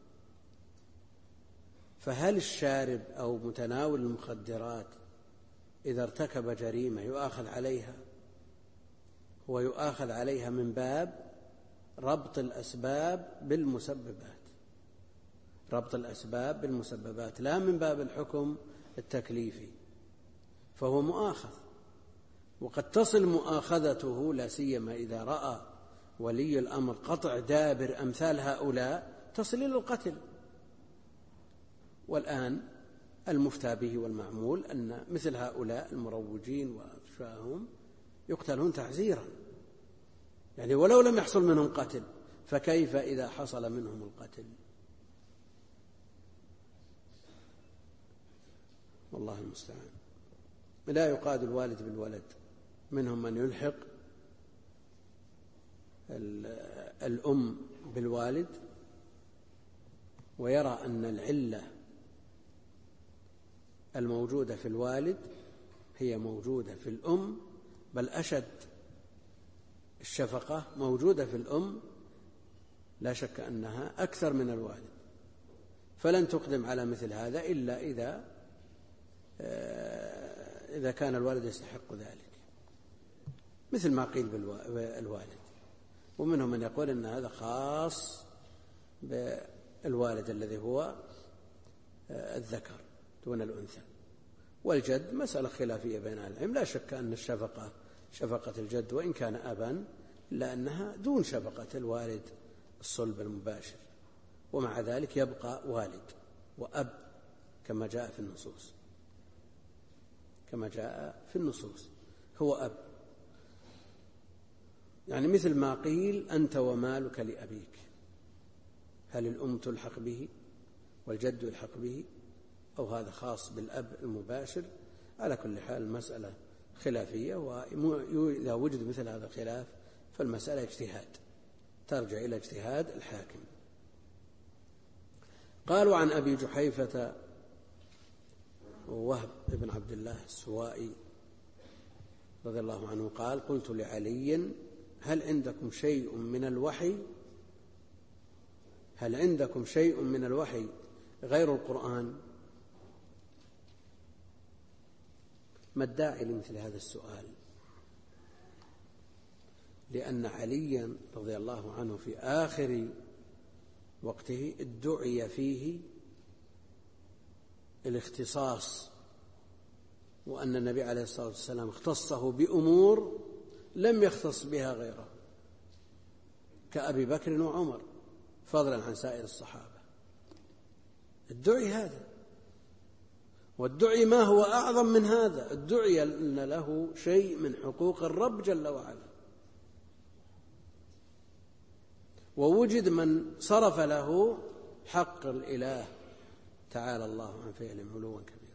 فهل الشارب أو متناول المخدرات إذا ارتكب جريمة يؤاخذ عليها؟ هو يؤاخذ عليها من باب ربط الأسباب بالمسببات، ربط الأسباب بالمسببات، لا من باب الحكم التكليفي. فهو مؤاخذ، وقد تصل مؤاخذته لا سيما إذا رأى ولي الأمر قطع دابر أمثال هؤلاء تصل إلى القتل. والآن المفتى به والمعمول أن مثل هؤلاء المروجين وأشباههم يقتلون تعزيرا، يعني ولو لم يحصل منهم قتل، فكيف إذا حصل منهم القتل؟ والله المستعان. لا يقاد الوالد بالولد، منهم من يلحق الأم بالوالد ويرى أن العلة الموجودة في الوالد هي موجودة في الأم، بل أشد الشفقة موجودة في الأم، لا شك أنها أكثر من الوالد، فلن تقدم على مثل هذا إلا إذا كان الوالد يستحق ذلك، مثل ما قيل بالوالد. ومنهم من يقول أن هذا خاص بالوالد الذي هو الذكر دون الأنثى. والجد مسألة خلافية بين أهل العلم، لا شك أن شفقة الجد وإن كان أبا إلا أنها دون شفقة الوالد الصلب المباشر، ومع ذلك يبقى والد وأب كما جاء في النصوص، هو أب. يعني مثل ما قيل أنت ومالك لأبيك، هل الأم تلحق به والجد يلحق به أو هذا خاص بالأب المباشر؟ على كل حال المسألة خلافية، وإذا وجد مثل هذا الخلاف فالمسألة اجتهاد، ترجع إلى اجتهاد الحاكم. قالوا عن أبي جحيفة وهب بن عبد الله السوائي رضي الله عنه قال: قلت لعلي: هل عندكم شيء من الوحي غير القرآن؟ ما الداعي لمثل هذا السؤال؟ لأن عليا رضي الله عنه في آخر وقته ادعي فيه الاختصاص، وأن النبي عليه الصلاة والسلام اختصه بأمور لم يختص بها غيره كأبي بكر وعمر، فضلا عن سائر الصحابة. ادعي هذا، والدعي ما هو أعظم من هذا، ادعي أن له شيء من حقوق الرب جل وعلا، ووجد من صرف له حق الإله تعالى الله عن فعلهم علوا كبيرا،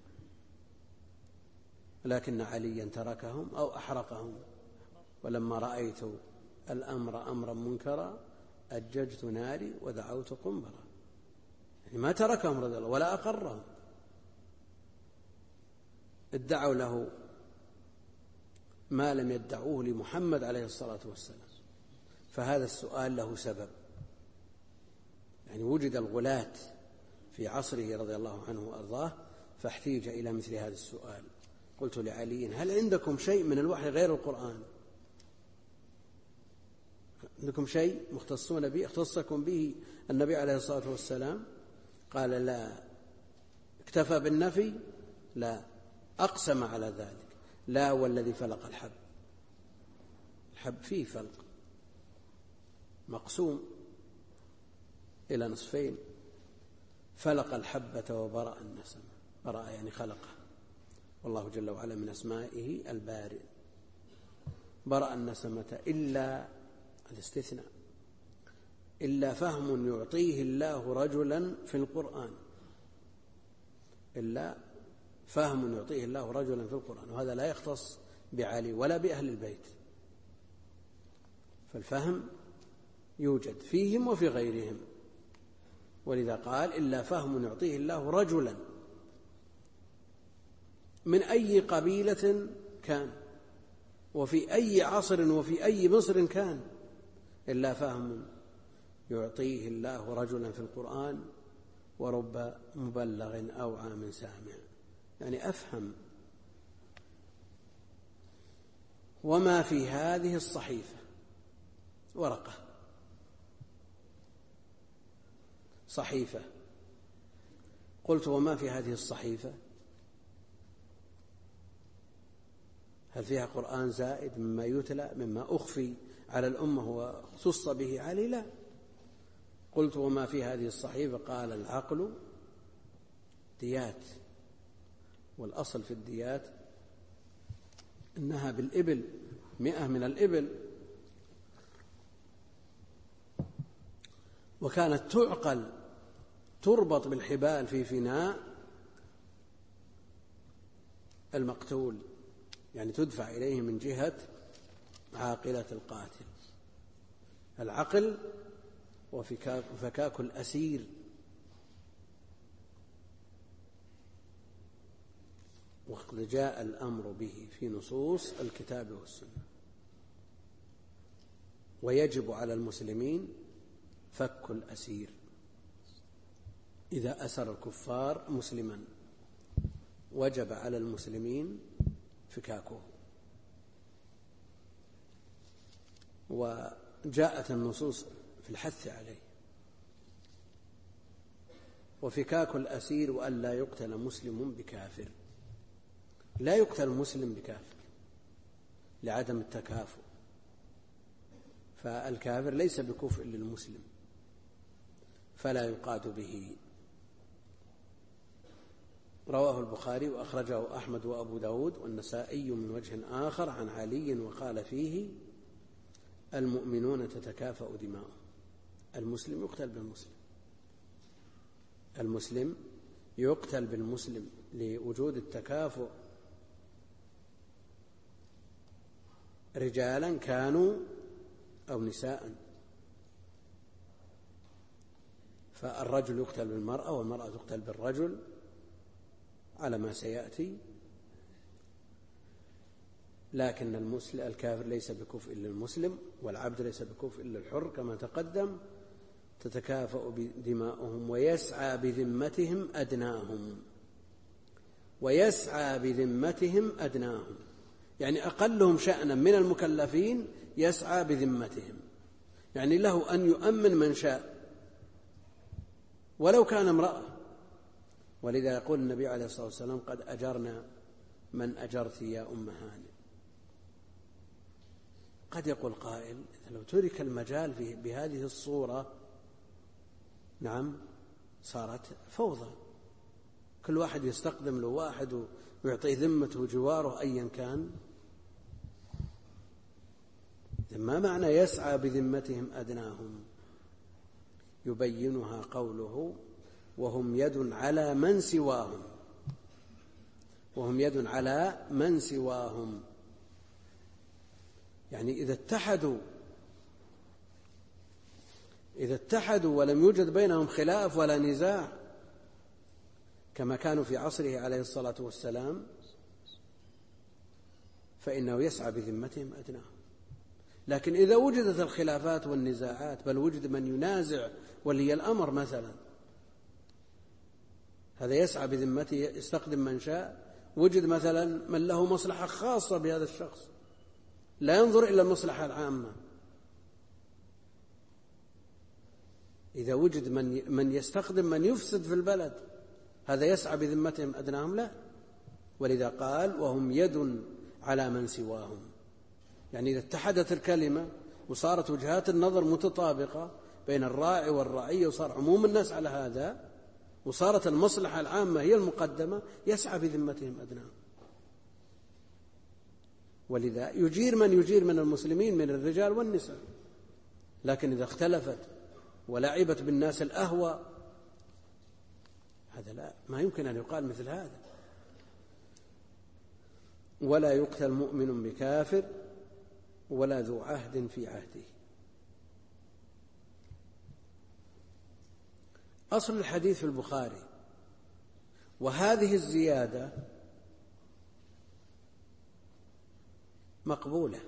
لكن عليا تركهم أو أحرقهم. ولما رأيت الأمر أمرا منكرا أججت ناري ودعوت قنبرا، يعني ما تركهم رضي الله ولا أقرهم. ادعوا له ما لم يدعوه لمحمد عليه الصلاة والسلام. فهذا السؤال له سبب، يعني وجد الغلاة في عصره رضي الله عنه وأرضاه فاحتيج إلى مثل هذا السؤال. قلت لعلي: هل عندكم شيء من الوحي غير القرآن؟ عندكم شيء مختصون به اختصكم به النبي عليه الصلاة والسلام؟ قال: لا. اكتفى بالنفي؟ لا، أقسم على ذلك. لا والذي فلق الحب. الحب فيه فلق، مقسوم إلى نصفين. فلق الحبة وبرأ النسمة. برأ يعني خلقه، والله جل وعلا من أسمائه البارئ. برأ النسمة إلا الاستثناء، إلا فهم يعطيه الله رجلا في القرآن، إلا فهم يعطيه الله رجلا في القرآن، وهذا لا يختص بعلي ولا بأهل البيت، فالفهم يوجد فيهم وفي غيرهم. ولذا قال: إلا فهم يعطيه الله رجلا من أي قبيلة كان، وفي أي عصر وفي أي مصر كان، إلا فهم يعطيه الله رجلا في القرآن ورب مبلغ أوعى من سامع، يعني أفهم. وما في هذه الصحيفة ورقة، صحيفة. قلت: وما في هذه الصحيفة؟ هل فيها قرآن زائد مما يتلى مما أخفي على الأمة وخص به علي؟ لا. قلت: وما في هذه الصحيفة؟ قال: العقل ديات، والأصل في الديات إنها بالإبل، 100 من الإبل، وكانت تعقل، تربط بالحبال في فناء المقتول، يعني تدفع إليه من جهة عاقلة القاتل. العقل وفكاك الأسير. وقد جاء الأمر به في نصوص الكتاب والسنة. ويجب على المسلمين فك الأسير إذا أسر الكفار مسلما، وجب على المسلمين فكاكه. وجاءت النصوص في الحث عليه. وفكاك الأسير وأن لا يقتل مسلم بكافر، لا يقتل مسلم بكافر لعدم التكافؤ، فالكافر ليس بكفء للمسلم فلا يقاد به. رواه البخاري وأخرجه أحمد وأبو داود والنسائي من وجه آخر عن علي وقال فيه: المؤمنون تتكافأ دماؤهم. المسلم يقتل بالمسلم، المسلم يقتل بالمسلم لوجود التكافؤ، رجالا كانوا أو نساء، فالرجل يقتل بالمرأة والمرأة تقتل بالرجل على ما سيأتي. لكن الكافر ليس بكفء للمسلم، والعبد ليس بكفء للحر كما تقدم. تتكافأ دماؤهم ويسعى بذمتهم أدناهم، ويسعى بذمتهم أدناهم، يعني أقلهم شأنا من المكلفين يسعى بذمتهم، يعني له أن يؤمن من شاء ولو كان امرأة. ولذا يقول النبي عليه الصلاة والسلام: قد أجرنا من أجرت يا أم هانئ. قد يقول قائل: لو ترك المجال بهذه الصورة، نعم، صارت فوضى، كل واحد يستقدم له واحد ويعطيه ذمته وجواره أيا كان. ما معنى يسعى بذمتهم أدناهم؟ يبينها قوله: وهم يد على من سواهم، وهم يد على من سواهم، يعني إذا اتحدوا ولم يوجد بينهم خلاف ولا نزاع كما كانوا في عصره عليه الصلاة والسلام، فإنه يسعى بذمتهم أدناهم. لكن إذا وجدت الخلافات والنزاعات، بل وجد من ينازع ولي الأمر مثلا، هذا يسعى بذمته يستخدم من شاء، وجد مثلا من له مصلحة خاصة بهذا الشخص لا ينظر إلى المصلحة العامة، إذا وجد من يستخدم من يفسد في البلد، هذا يسعى بذمتهم أدناهم؟ لا. ولذا قال وهم يد على من سواهم، يعني إذا اتحدت الكلمة وصارت وجهات النظر متطابقة بين الراعي والرعية وصار عموم الناس على هذا وصارت المصلحة العامة هي المقدمة، يسعى بذمتهم أدناهم. ولذا يجير من المسلمين من الرجال والنساء. لكن إذا اختلفت ولعبت بالناس الأهوى، هذا لا، ما يمكن أن يقال مثل هذا. ولا يقتل مؤمن بكافر ولا ذو عهد في عهده. أصل الحديث في البخاري، وهذه الزيادة مقبولة.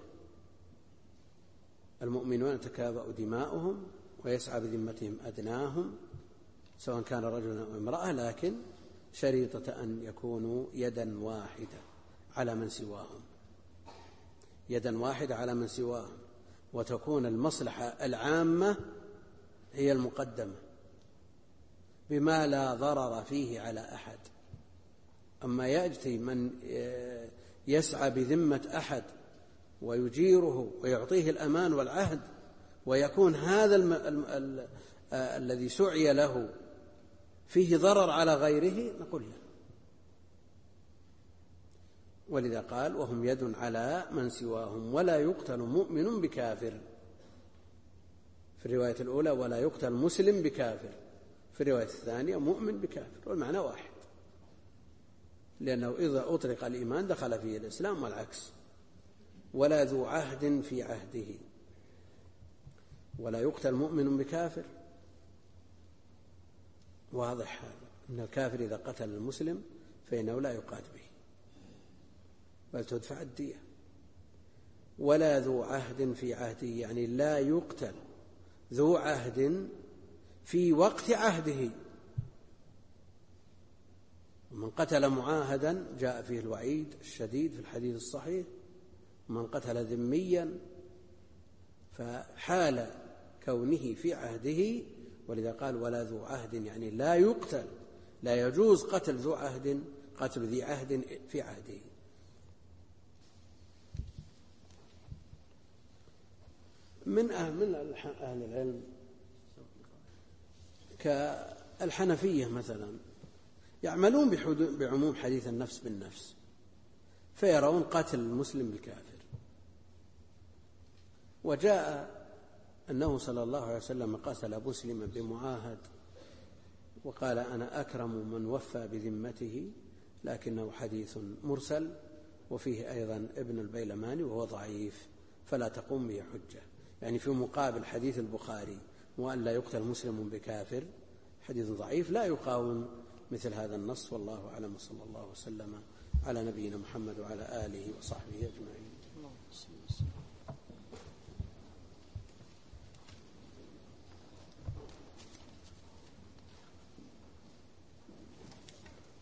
المؤمنون تكافأ دماؤهم ويسعى بذمتهم أدناهم، سواء كان رجلا أو امرأة، لكن شريطة أن يكونوا يدا واحدة على من سواهم، يدا واحدة على من سواهم، وتكون المصلحة العامة هي المقدمة بما لا ضرر فيه على أحد. أما يأتي من يسعى بذمة أحد ويجيره ويعطيه الأمان والعهد، ويكون هذا الذي سعي له فيه ضرر على غيره، نقول له. ولذا قال وهم يد على من سواهم. ولا يقتل مؤمن بكافر، في الرواية الأولى ولا يقتل مسلم بكافر، في الرواية الثانية مؤمن بكافر، والمعنى واحد، لأنه إذا أطلق الإيمان دخل فيه الإسلام والعكس. ولا ذو عهد في عهده، ولا يقتل مؤمن بكافر. واضح هذا، أن الكافر إذا قتل المسلم فإنه لا يقاد به بل تدفع الدية. ولا ذو عهد في عهده، يعني لا يقتل ذو عهد في وقت عهده. ومن قتل معاهدا جاء فيه الوعيد الشديد في الحديث الصحيح، ومن قتل ذميا فحال كونه في عهده. ولذا قال ولا ذو عهد، يعني لا يقتل، لا يجوز قتل ذو عهد، قتل ذي عهد في عهده. من أهل العلم كالحنفية مثلا يعملون بعموم حديث النفس بالنفس، فيرون قتل المسلم بالكافر. وجاء أنه صلى الله عليه وسلم قتل مسلما بمعاهد وقال أنا أكرم من وفى بذمته، لكنه حديث مرسل، وفيه أيضا ابن البيلماني وهو ضعيف فلا تقوم به حجة. يعني في مقابل حديث البخاري وأن لا يقتل مسلم بكافر حديث ضعيف لا يقاوم مثل هذا النص. والله أعلم، صلى الله وسلم على نبينا محمد وعلى آله وصحبه أجمعين.